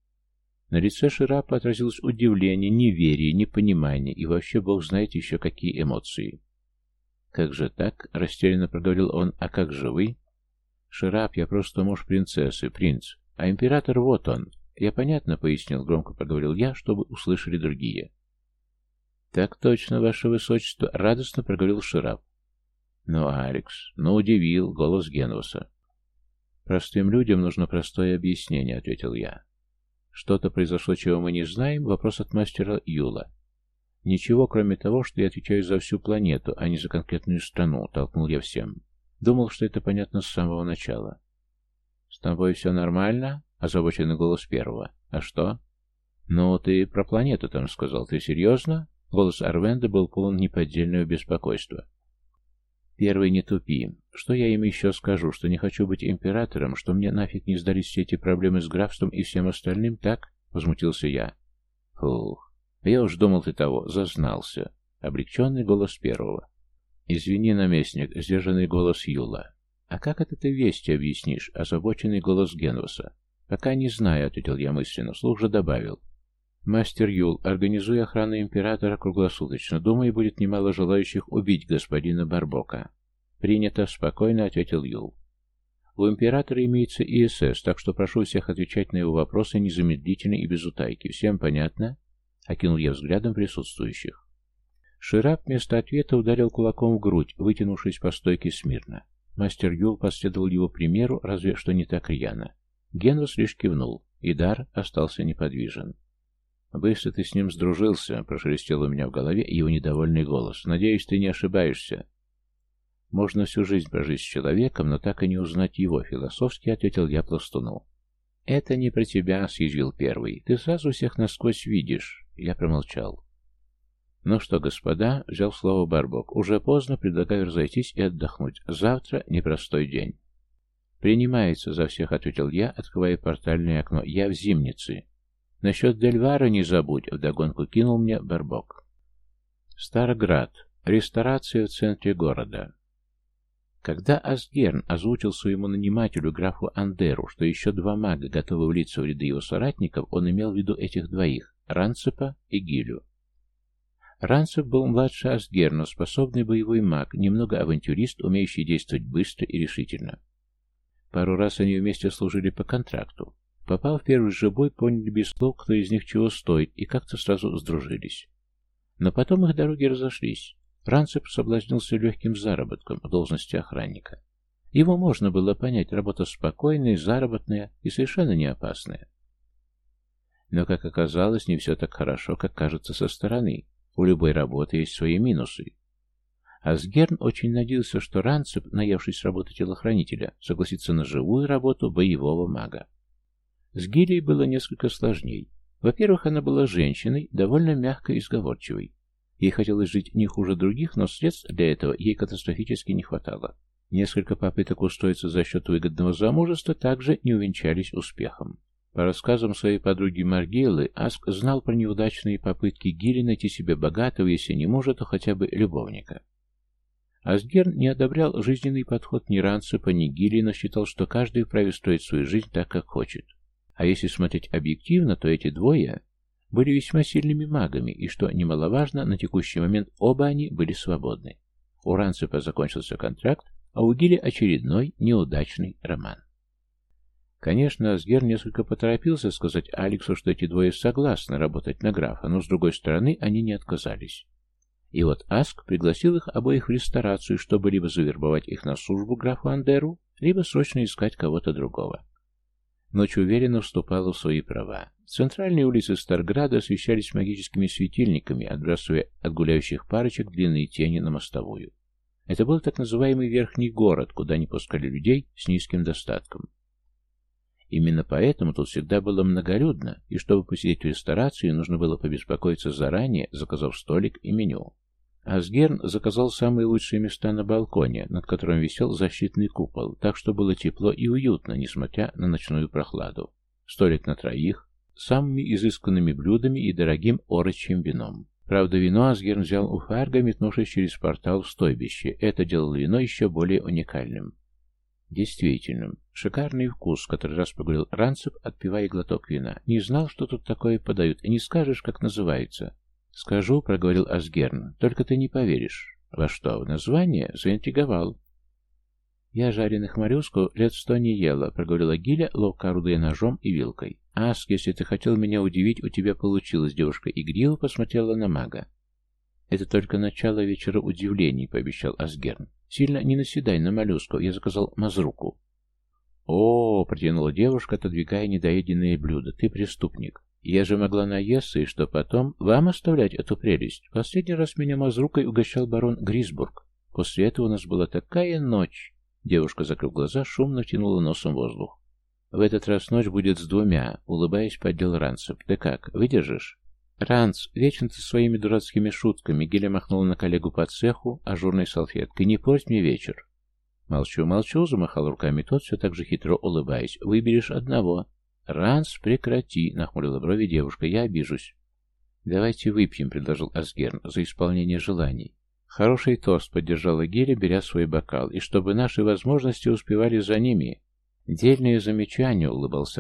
На лице Ширапа отразилось удивление, неверие, непонимание и вообще бог знает еще какие эмоции. «Как же так?» — растерянно проговорил он. «А как же вы?» «Ширап, я просто муж принцессы, принц. А император вот он». «Я понятно пояснил», — громко проговорил я, чтобы услышали другие. «Так точно, ваше высочество», — радостно проговорил Ширап. «Ну, Алекс, ну удивил голос Генваса». «Простым людям нужно простое объяснение», — ответил я. «Что-то произошло, чего мы не знаем?» — вопрос от мастера Юла. «Ничего, кроме того, что я отвечаю за всю планету, а не за конкретную страну», — толкнул я всем. Думал, что это понятно с самого начала. «С тобой все нормально?» — озабоченный голос первого. «А что?» «Ну, ты про планету там сказал. Ты серьезно?» Голос Арвенда был полон неподдельного беспокойства. «Первый, не тупи. Что я им еще скажу? Что не хочу быть императором? Что мне нафиг не сдались все эти проблемы с графством и всем остальным? Так?» — возмутился я. «Фух, я уж думал ты того, зазнался». Облегченный голос первого. «Извини, наместник», — сдержанный голос Юла. «А как это ты вести объяснишь?» — озабоченный голос Генваса. «Пока не знаю», — ответил я мысленно, вслух же добавил. «Мастер Юл, организуй охрану императора круглосуточно. Думаю, будет немало желающих убить господина Барбока. «Принято», — спокойно ответил Юл. «У императора имеется И С С, так что прошу всех отвечать на его вопросы незамедлительно и без утайки. Всем понятно?» — окинул я взглядом присутствующих. Ширак вместо ответа ударил кулаком в грудь, вытянувшись по стойке смирно. Мастер Юл последовал его примеру, разве что не так рьяно. Генрус лишь кивнул, и Дар остался неподвижен. «Быстро ты с ним сдружился», — прошелестел у меня в голове его недовольный голос. «Надеюсь, ты не ошибаешься». «Можно всю жизнь прожить с человеком, но так и не узнать его», — философски ответил я пластуну. «Это не про тебя», — съязвил первый. «Ты сразу всех насквозь видишь». Я промолчал. «Ну что, господа», — взял слово Барбок, — «уже поздно, предлагаю разойтись и отдохнуть. Завтра непростой день». «Принимается за всех», — ответил я, открывая портальное окно. «Я в Зимнице». «Насчет Дельвара не забудь», — вдогонку кинул мне Барбок. Старград. Ресторация в центре города. Когда Асгерн озвучил своему нанимателю графу Андеру, что еще два мага готовы влиться в ряды его соратников, он имел в виду этих двоих — Ранцепа и Гилю. Ранцеп был младше Асгерна, способный боевой маг, немного авантюрист, умеющий действовать быстро и решительно. Пару раз они вместе служили по контракту. Попав в первый же бой, поняли без слов, кто из них чего стоит, и как-то сразу сдружились. Но потом их дороги разошлись. Ранцеп соблазнился легким заработком в должности охранника. Его можно было понять, работа спокойная, заработная и совершенно не опасная. Но, как оказалось, не все так хорошо, как кажется со стороны. У любой работы есть свои минусы. Асгерн очень надеялся, что Ранцеп, наевшись работы телохранителя, согласится на живую работу боевого мага. С Гилей было несколько сложней. Во-первых, она была женщиной, довольно мягкой и сговорчивой. Ей хотелось жить не хуже других, но средств для этого ей катастрофически не хватало. Несколько попыток устроиться за счет выгодного замужества также не увенчались успехом. По рассказам своей подруги Маргеллы, Аск знал про неудачные попытки Гили найти себе богатого, если не мужа, то хотя бы любовника. Асгерн не одобрял жизненный подход ни Ранцепа, ни Гили, но считал, что каждый вправе строить свою жизнь так, как хочет. А если смотреть объективно, то эти двое были весьма сильными магами, и, что немаловажно, на текущий момент оба они были свободны. У Ранцепа закончился контракт, а у Гили очередной неудачный роман. Конечно, Асгерн несколько поторопился сказать Алексу, что эти двое согласны работать на графа, но, с другой стороны, они не отказались. И вот Аск пригласил их обоих в ресторацию, чтобы либо завербовать их на службу графу Андеру, либо срочно искать кого-то другого. Ночь уверенно вступала в свои права. Центральные улицы Старграда освещались магическими светильниками, отбрасывая от гуляющих парочек длинные тени на мостовую. Это был так называемый верхний город, куда не пускали людей с низким достатком. Именно поэтому тут всегда было многолюдно, и чтобы посидеть в ресторации, нужно было побеспокоиться заранее, заказав столик и меню. Асгерн заказал самые лучшие места на балконе, над которым висел защитный купол, так что было тепло и уютно, несмотря на ночную прохладу. Столик на троих, с самыми изысканными блюдами и дорогим орочьим вином. Правда, вино Асгерн взял у Фарга, метнувшись через портал в стойбище. Это делало вино еще более уникальным. Действительно, шикарный вкус, который раз поговорил Ранцеп, отпивая глоток вина. Не знал, что тут такое подают, и не скажешь, как называется. «Скажу», — проговорил Асгерн, — «только ты не поверишь». «Во что?» — в название заинтриговал. «Я жареных моллюсков лет сто не ела», — проговорила Гиля, ловко орудуя ножом и вилкой. «Аск, если ты хотел меня удивить, у тебя получилось», — девушка игриво посмотрела на мага. «Это только начало вечера удивлений», — пообещал Асгерн. «Сильно не наседай на моллюсков, я заказал мазруку». «О-о-о», — протянула девушка, отодвигая недоеденные блюда, — «ты преступник. Я же могла наесться, и что потом? Вам оставлять эту прелесть? Последний раз меня мазрукой угощал барон Грисбург. После этого у нас была такая ночь». Девушка, закрыв глаза, шумно тянула носом воздух. «В этот раз ночь будет с двумя», — улыбаясь, поддел Ранцеп. «Ты как, выдержишь?» «Ранц, вечно ты своими дурацкими шутками», — Гиля махнула на коллегу по цеху ажурной салфеткой. «Не порть мне вечер». «Молчу, молчу», — замахал руками тот, все так же хитро улыбаясь. «Выберешь одного». «Ранц, прекрати», — нахмурила брови девушка. «Я обижусь». «Давайте выпьем», — предложил Асгерн, — «за исполнение желаний». «Хороший тост», — поддержала Гиля, беря свой бокал, — «и чтобы наши возможности успевали за ними». «Дельное замечание», — улыбался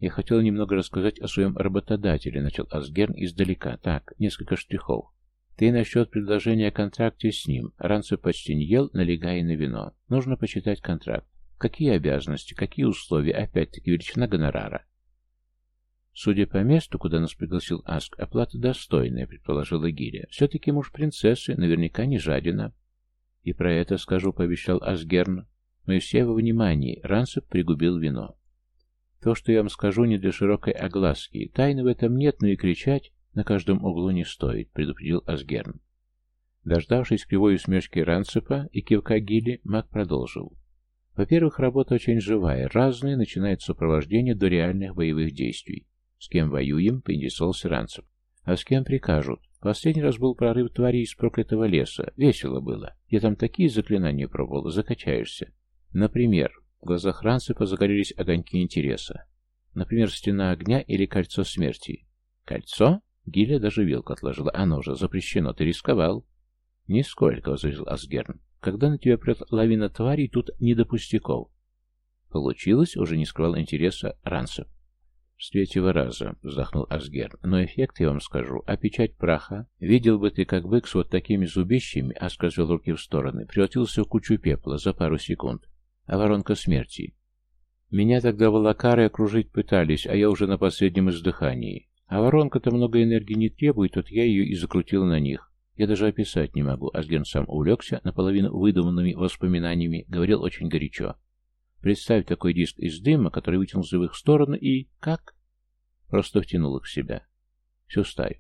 Я хотел немного рассказать о своем работодателе, начал Асгерн издалека. Так, несколько штрихов. Ты насчет предложения о контракте с ним. Ранцев почти не ел, налегая на вино. Нужно почитать контракт. Какие обязанности, какие условия, опять-таки величина гонорара. Судя по месту, куда нас пригласил Аск, оплата достойная, предположила Гиля. Все-таки муж принцессы, наверняка не жадина. И про это скажу, пообещал Асгерн. Мы все во внимании. Ранцев пригубил вино. То, что я вам скажу, не для широкой огласки. Тайны в этом нет, но и кричать на каждом углу не стоит, предупредил Асгерн. Дождавшись кривой усмешки Ранцепа и кивка Гили, маг продолжил. Во-первых, работа очень живая, разные, начиная от сопровождения до реальных боевых действий. С кем воюем, поинтересовался Ранцеп. А с кем прикажут? Последний раз был прорыв тварей из проклятого леса. Весело было. Я там такие заклинания пробовал, закачаешься. Например, в глазах Ранцепа загорелись огоньки интереса. Например, стена огня или кольцо смерти. Кольцо? Гиля даже вилку отложила. Оно же запрещено. Ты рисковал? Нисколько, возразил Асгерн. Когда на тебя прет лавина тварей, тут не до пустяков. Получилось? Уже не скрывал интереса Ранцеп. С третьего раза, вздохнул Асгерн. Но эффект я вам скажу. А печать праха? Видел бы ты, как бык с вот такими зубищами, Аск развел руки в стороны, превратился в кучу пепла за пару секунд. А воронка смерти. Меня тогда волокары окружить пытались, а я уже на последнем издыхании. А воронка-то много энергии не требует, вот я ее и закрутил на них. Я даже описать не могу. Асгерн сам увлекся, наполовину выдуманными воспоминаниями, говорил очень горячо. Представь такой диск из дыма, который вытянулся в их сторону и... Как? Просто втянул их в себя. Всю стаю.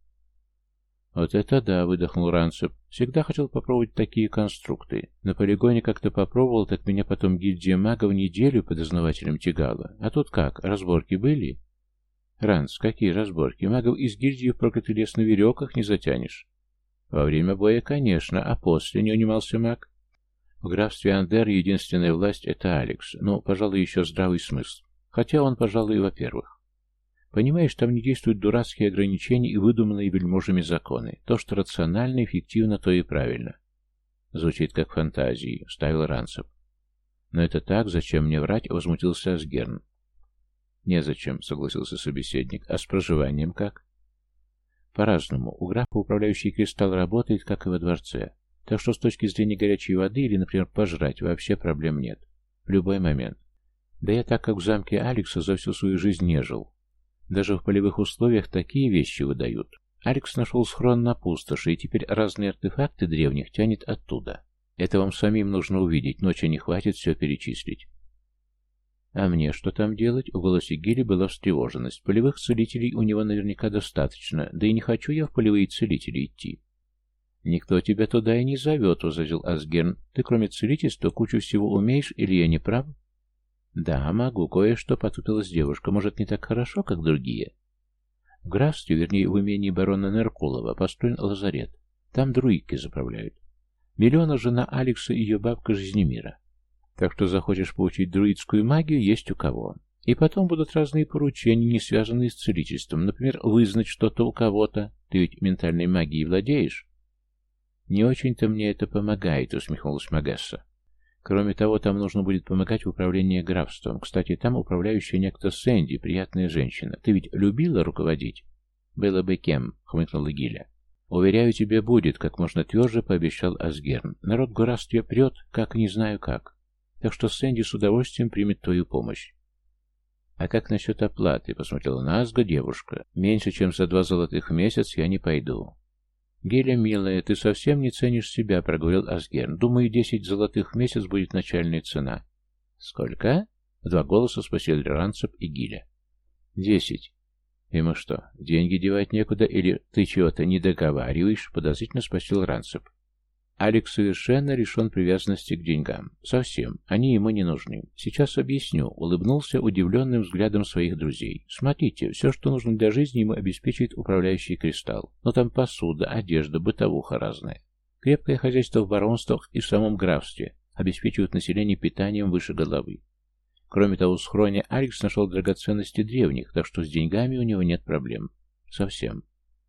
Вот это да, выдохнул Ранцеп. Всегда хотел попробовать такие конструкты. На полигоне как-то попробовал, так меня потом гильдия магов неделю под дознавателем тягала. А тут как, разборки были? Ранц, какие разборки? Магов из гильдии в проклятый лес на веревках не затянешь. Во время боя, конечно, а после не унимался маг. В графстве Андер единственная власть — это Алекс. Ну, пожалуй, еще здравый смысл. Хотя он, пожалуй, во-первых. Понимаешь, там не действуют дурацкие ограничения и выдуманные вельможами законы. То, что рационально и эффективно, то и правильно. Звучит как фантазии, вставил Ранцеп. Но это так, зачем мне врать, возмутился Асгерн. Незачем, согласился собеседник. А с проживанием как? По-разному. У графа управляющий кристалл работает, как и во дворце. Так что с точки зрения горячей воды или, например, пожрать, вообще проблем нет. В любой момент. Да я так, как в замке Алекса, за всю свою жизнь не жил. Даже в полевых условиях такие вещи выдают. Алекс нашел схрон на пустоши, и теперь разные артефакты древних тянет оттуда. Это вам самим нужно увидеть, ночи не хватит все перечислить. А мне что там делать? В голосе Гили была встревоженность. Полевых целителей у него наверняка достаточно, да и не хочу я в полевые целители идти. Никто тебя туда и не зовет, возразил Асгерн. Ты кроме целительства кучу всего умеешь, или я не прав? Да, могу, кое-что, потупилась девушка. Может, не так хорошо, как другие? В графстве, вернее, в имении барона Неркулова, построен лазарет. Там друидки заправляют. Миллиона жена Алекса и ее бабка Жизнемира. Так что захочешь получить друидскую магию, есть у кого. И потом будут разные поручения, не связанные с целительством. Например, вызнать что-то у кого-то. Ты ведь ментальной магией владеешь? Не очень-то мне это помогает, усмехнулась Магесса. Кроме того, там нужно будет помогать в управлении графством. Кстати, там управляющая некто Сэнди, приятная женщина. Ты ведь любила руководить? Было бы кем, хмыкнула Гиля. Уверяю, тебе будет, как можно тверже пообещал Асгерн. Народ в графстве прет, как не знаю как. Так что Сэнди с удовольствием примет твою помощь. А как насчет оплаты? Посмотрела на Асга девушка. Меньше, чем за два золотых в месяц я не пойду. Геля, милая, ты совсем не ценишь себя, проговорил Асгерн. Думаю, десять золотых в месяц будет начальная цена. Сколько? В два голоса спросили Ранцеп и Гиля. Десять. Ему что, деньги девать некуда, или ты чего-то не договариваешь? Подозрительно спросил Ранцеп. Алекс совершенно лишен привязанности к деньгам. Совсем. Они ему не нужны. Сейчас объясню. Улыбнулся удивленным взглядом своих друзей. Смотрите, все, что нужно для жизни, ему обеспечивает управляющий кристалл. Но там посуда, одежда, бытовуха разная. Крепкое хозяйство в баронствах и в самом графстве обеспечивают население питанием выше головы. Кроме того, в схроне Алекс нашел драгоценности древних, так что с деньгами у него нет проблем. Совсем.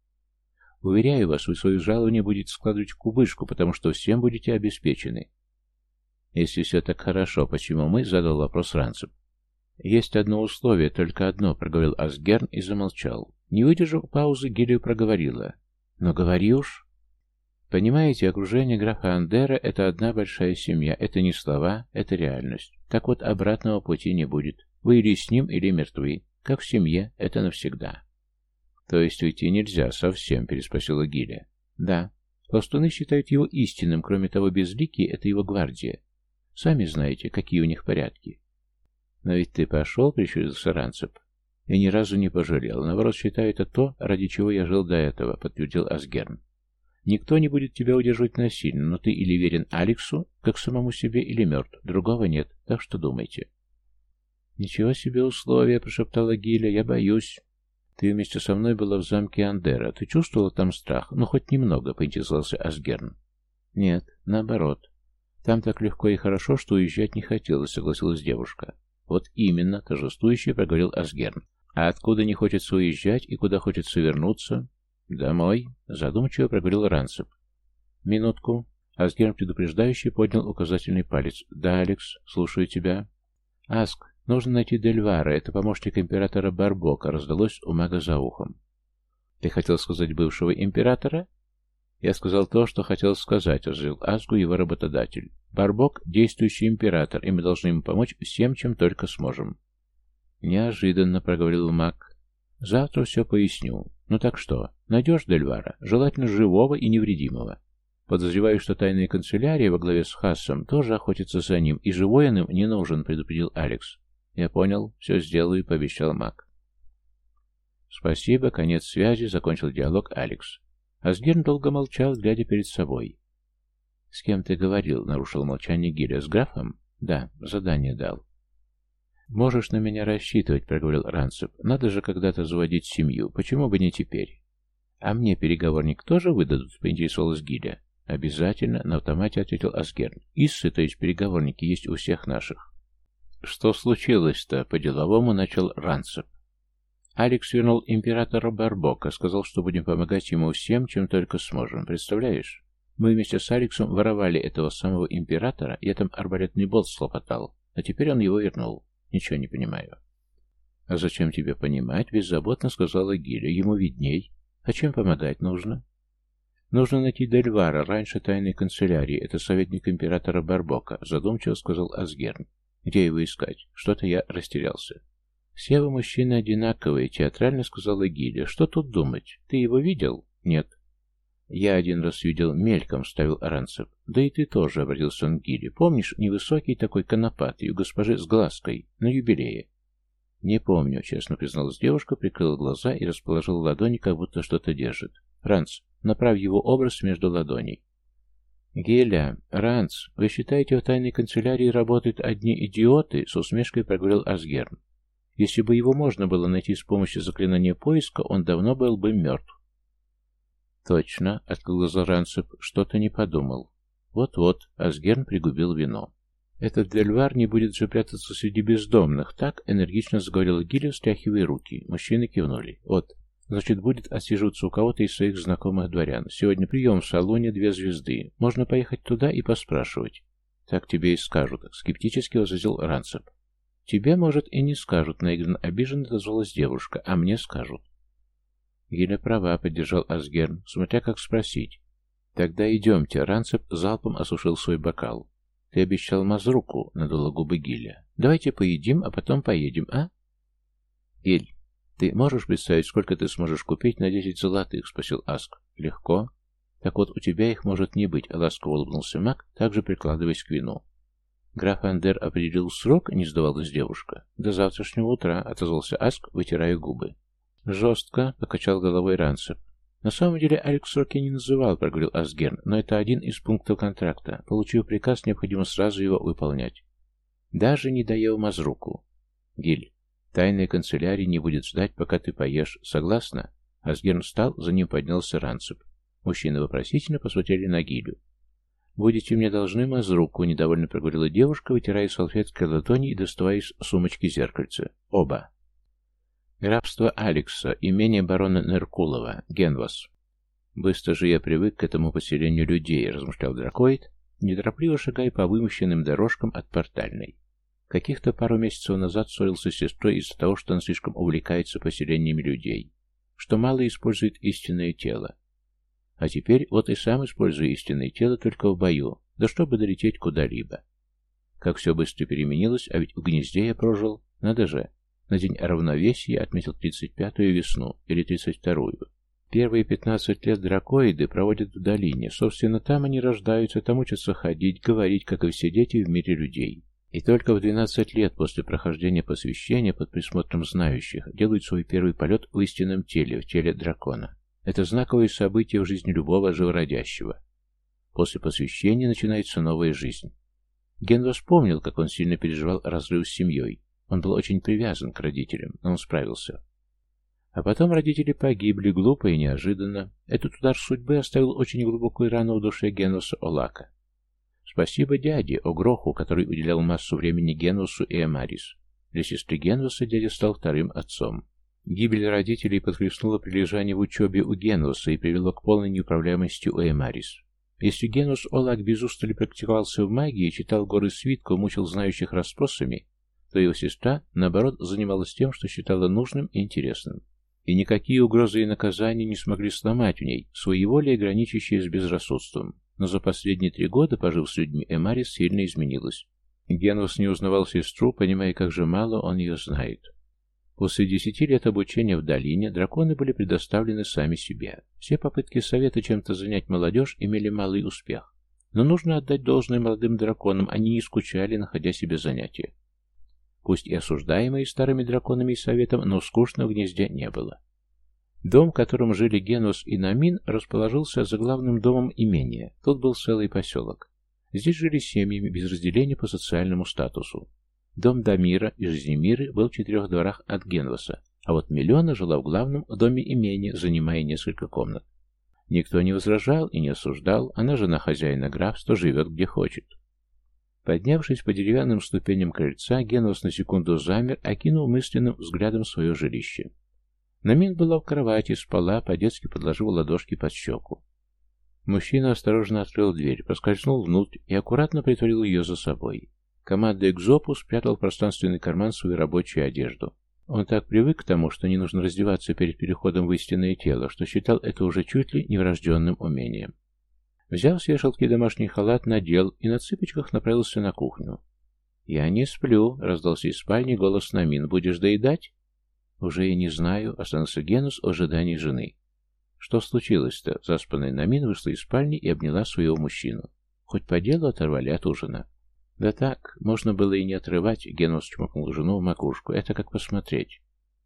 Уверяю вас, вы свое жалование будете складывать в кубышку, потому что всем будете обеспечены. Если все так хорошо, почему мы, задал вопрос Ранцеп. «Есть одно условие, только одно», — проговорил Асгерн и замолчал. Не выдержав паузы, Гилия проговорила. «Но говори уж». «Понимаете, окружение графа Андера — это одна большая семья. Это не слова, это реальность. Так вот, обратного пути не будет. Вы или с ним, или мертвы. Как в семье, это навсегда». «То есть уйти нельзя совсем?» — переспросила Гилия. «Да. Пластуны считают его истинным, кроме того, безликие — это его гвардия. Сами знаете, какие у них порядки». «Но ведь ты пошел», — прищурился Ранцеп. «И ни разу не пожалел. Наоборот, считаю, это то, ради чего я жил до этого», — подтвердил Асгерн. «Никто не будет тебя удерживать насильно, но ты или верен Алексу, как самому себе, или мертв. Другого нет, так что думайте». «Ничего себе условия», — прошептала Гиля, — «я боюсь». «Ты вместе со мной была в замке Андера. Ты чувствовала там страх? Ну, хоть немного», — поинтересовался Асгерн. «Нет, наоборот. Там так легко и хорошо, что уезжать не хотелось», — согласилась девушка. «Вот именно», — торжествующе проговорил Асгерн. «А откуда не хочется уезжать и куда хочется вернуться?» «Домой», — задумчиво проговорил Ранцеп. «Минутку». Асгерн предупреждающе поднял указательный палец. «Да, Алекс, слушаю тебя». «Аск, нужно найти Дельвара, это помощник императора Барбока», — раздалось у мага за ухом. «Ты хотел сказать бывшего императора?» «Я сказал то, что хотел сказать», — разжил Асгу его работодатель. «Барбок — действующий император, и мы должны ему помочь всем, чем только сможем». «Неожиданно», — проговорил маг. «Завтра все поясню. Ну так что, найдешь Дельвара? Желательно живого и невредимого. Подозреваю, что тайная канцелярия во главе с Хассом тоже охотится за ним, и живой он им не нужен», — предупредил Алекс. «Я понял, все сделаю», — пообещал маг. «Спасибо, конец связи», — закончил диалог Алекс. Асгерн долго молчал, глядя перед собой. «С кем ты говорил?» — нарушил молчание Гиля. «С графом?» «Да, задание дал». «Можешь на меня рассчитывать», — проговорил Ранцеп. «Надо же когда-то заводить семью. Почему бы не теперь?» «А мне переговорник тоже выдадут?» — поинтересовалась Гиля. «Обязательно», — на автомате ответил Асгерн. «Иссы, то есть переговорники, есть у всех наших». «Что случилось-то?» — по-деловому начал Ранцеп. «Алекс вернул императора Барбока, сказал, что будем помогать ему всем, чем только сможем. Представляешь? Мы вместе с Алексом воровали этого самого императора, я там арбалетный болт слопотал, а теперь он его вернул. Ничего не понимаю». «А зачем тебе понимать?» — беззаботно сказала Гиля. «Ему видней. А чем помогать нужно?» «Нужно найти Дельвара, раньше тайной канцелярии. Это советник императора Барбока», — задумчиво сказал Асгерн. «Где его искать? Что-то я растерялся». «Все вы мужчины одинаковые», — театрально сказала Гиля. «Что тут думать? Ты его видел?» «Нет». «Я один раз видел, мельком», — вставил Аранцев. «Да и ты тоже», — обратился он к Гиле. «Помнишь, невысокий такой конопатый, у госпожи с глазкой, на юбилее?» «Не помню», — честно призналась девушка, прикрыла глаза и расположила ладони, как будто что-то держит. «Ранц, направь его образ между ладоней». «Геля, Ранц, вы считаете, в тайной канцелярии работают одни идиоты?» — с усмешкой проговорил Асгерн. «Если бы его можно было найти с помощью заклинания поиска, он давно был бы мертв». «Точно», — открыл глаза Ранцеп, — «что-то не подумал». «Вот-вот», — Асгерн пригубил вино. «Этот Дельвар не будет же прятаться среди бездомных, так?» — энергично заговорила Гиля, стряхивая руки. Мужчины кивнули. «Вот, значит, будет отсиживаться у кого-то из своих знакомых дворян. Сегодня прием в салоне «Две звезды». Можно поехать туда и поспрашивать». «Так тебе и скажут», — скептически возразил Ранцеп. «Тебе, может, и не скажут», — наигранно обиженно дозвалась девушка, — «а мне скажут». «Гиля права», — поддержал Асгерн, смотря как спросить. «Тогда идемте», — Ранцеп залпом осушил свой бокал. «Ты обещал мазруку», — надула губы Гиля. «Давайте поедим, а потом поедем, а?» «Гиль, ты можешь представить, сколько ты сможешь купить на десять золотых?» — спросил Аск. «Легко». «Так вот, у тебя их может не быть», — ласково улыбнулся маг, также прикладываясь к вину. «Граф Андер определил срок?» — не сдавалась девушка. «До завтрашнего утра», — отозвался Аск, вытирая губы. «Жестко», — покачал головой Ранцеп. «На самом деле Алекс сроки не называл», — проговорил Асгерн, «но это один из пунктов контракта. Получив приказ, необходимо сразу его выполнять. Даже не доев мазруку. Гиль, тайная канцелярия не будет ждать, пока ты поешь. Согласна?» Асгерн встал, за ним поднялся Ранцеп. Мужчины вопросительно посмотрели на Гилю. «Будете мне должны мазруку», — недовольно проговорила девушка, вытирая салфеткой ладони и доставая из сумочки зеркальце. «Оба». «Графство Алекса, имение барона Неркулова, Генвас». «Быстро же я привык к этому поселению людей», — размышлял дракоид, неторопливо шагая по вымощенным дорожкам от портальной. Каких-то пару месяцев назад ссорился с сестрой из-за того, что он слишком увлекается поселениями людей, что мало использует истинное тело. А теперь вот и сам использую истинное тело только в бою, да чтобы долететь куда-либо. Как все быстро переменилось, а ведь в гнезде я прожил, надо же, на день равновесия отметил тридцать пятую весну, или тридцать вторую. Первые пятнадцать лет дракоиды проводят в долине, собственно, там они рождаются, там учатся ходить, говорить, как и все дети в мире людей. И только в двенадцать лет после прохождения посвящения под присмотром знающих делают свой первый полет в истинном теле, в теле дракона. Это знаковое событие в жизни любого живородящего. После посвящения начинается новая жизнь. Генва вспомнил, как он сильно переживал разрыв с семьей. Он был очень привязан к родителям, но он справился. А потом родители погибли, глупо и неожиданно. Этот удар судьбы оставил очень глубокую рану в душе Генваса Олака. Спасибо дяде Огроху, который уделял массу времени Генвасу и Эмарис. Для сестры Генваса дядя стал вторым отцом. Гибель родителей подхлестнула прилежание в учебе у Генваса и привело к полной неуправляемости у Эмарис. Если Генвас Олак без устали практиковался в магии, читал горы свитков, мучил знающих расспросами, то его сестра, наоборот, занималась тем, что считала нужным и интересным. И никакие угрозы и наказания не смогли сломать в ней своеволие, граничащее с безрассудством. Но за последние три года, пожив с людьми, Эмарис сильно изменилась. Генвас не узнавал сестру, понимая, как же мало он ее знает. После десяти лет обучения в долине драконы были предоставлены сами себе. Все попытки совета чем-то занять молодежь имели малый успех. Но нужно отдать должное молодым драконам, они не скучали, находя себе занятия. Пусть и осуждаемые старыми драконами и советом, но скучно в гнезде не было. Дом, в котором жили Генвас и Намин, расположился за главным домом имения. Тут был целый поселок. Здесь жили семьями без разделения по социальному статусу. Дом Дамира и Жизнемиры был в четырех дворах от Генваса, а вот Миллиона жила в главном доме имения, занимая несколько комнат. Никто не возражал и не осуждал, она жена хозяина графства, живет где хочет. Поднявшись по деревянным ступеням крыльца, Генвас на секунду замер, окинул мысленным взглядом свое жилище. Намин была в кровати, спала, по-детски подложив ладошки под щеку. Мужчина осторожно открыл дверь, проскользнул внутрь и аккуратно притворил ее за собой. Командуя к Зопу, спрятал в пространственный карман свою рабочую одежду. Он так привык к тому, что не нужно раздеваться перед переходом в истинное тело, что считал это уже чуть ли не врожденным умением. Взял с вешалки домашний халат, надел и на цыпочках направился на кухню. «Я не сплю», — раздался из спальни голос Намин. «Будешь доедать?» «Уже я не знаю», — остался Генус в ожидании жены. «Что случилось-то?» Заспанная Намин вышла из спальни и обняла своего мужчину. «Хоть по делу оторвали от ужина?» «Да так, можно было и не отрывать», — Генус чмокнул жену в макушку. «Это как посмотреть».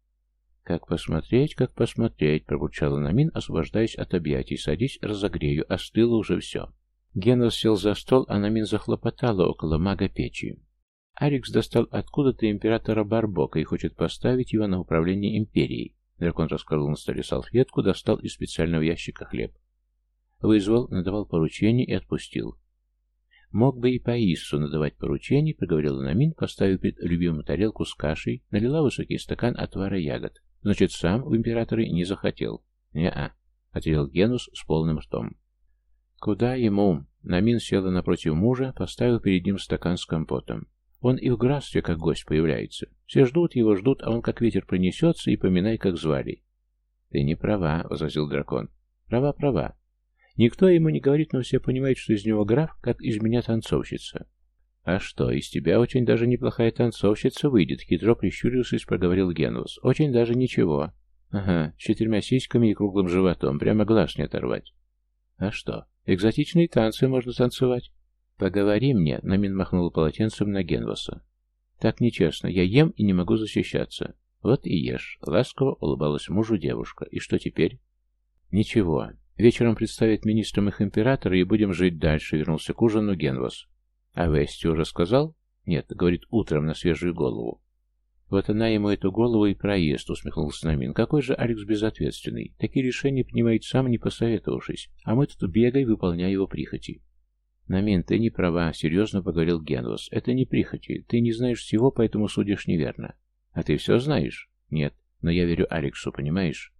«Как посмотреть, как посмотреть», — пробурчала Намин, освобождаясь от объятий. «Садись, разогрею, остыло уже все». Генус сел за стол, а Намин захлопотала около мага-печи. Арикс достал откуда-то императора Барбока и хочет поставить его на управление империей. Дракон раскрыл на столе салфетку, достал из специального ящика хлеб. Вызвал, надавал поручение и отпустил. «Мог бы и по Иссу надавать поручений», — проговорила Намин, поставив перед любимую тарелку с кашей, налила высокий стакан отвара ягод. «Значит, сам в императоры не захотел». «Не-а», — ответил Генус с полным ртом. «Куда ему?» Намин села напротив мужа, поставив перед ним стакан с компотом. Он и в графстве как гость появляется. Все ждут его, ждут, а он как ветер пронесется, и поминай, как звали. «Ты не права», — возразил дракон. «Права, права. Никто ему не говорит, но все понимают, что из него граф, как из меня танцовщица». «А что, из тебя очень даже неплохая танцовщица выйдет», — хитро прищурившись, проговорил Генус. «Очень даже ничего. Ага, с четырьмя сиськами и круглым животом, прямо глаз не оторвать». «А что, экзотичные танцы можно танцевать?» «Поговори мне», — Намин махнул полотенцем на Генваса. «Так нечестно, я ем и не могу защищаться». «Вот и ешь», — ласково улыбалась мужу девушка. «И что теперь?» «Ничего. Вечером представят министрам их императора и будем жить дальше», — вернулся к ужину Генвас. «А Вести уже сказал?» «Нет», — говорит, утром на свежую голову. «Вот она ему эту голову и проест», — усмехнулся Намин. «Какой же Алекс безответственный. Такие решения принимает сам, не посоветовавшись, а мы тут бегай, выполняя его прихоти». «Намин, ты не права», — серьезно поговорил Генвас. «Это не прихоти. Ты не знаешь всего, поэтому судишь неверно». «А ты все знаешь?» «Нет, но я верю Алексу, понимаешь?»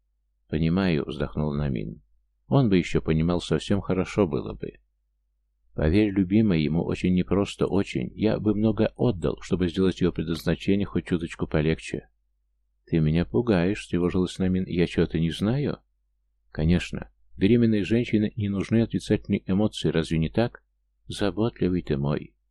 «Понимаю», — вздохнул Намин. «Он бы еще понимал, совсем хорошо было бы». Поверь, любимая, ему очень непросто, очень. Я бы много отдал, чтобы сделать его предназначение хоть чуточку полегче. Ты меня пугаешь, встревожилась Намин. Я чего-то не знаю? Конечно. Беременной женщине не нужны отрицательные эмоции, разве не так? Заботливый ты мой.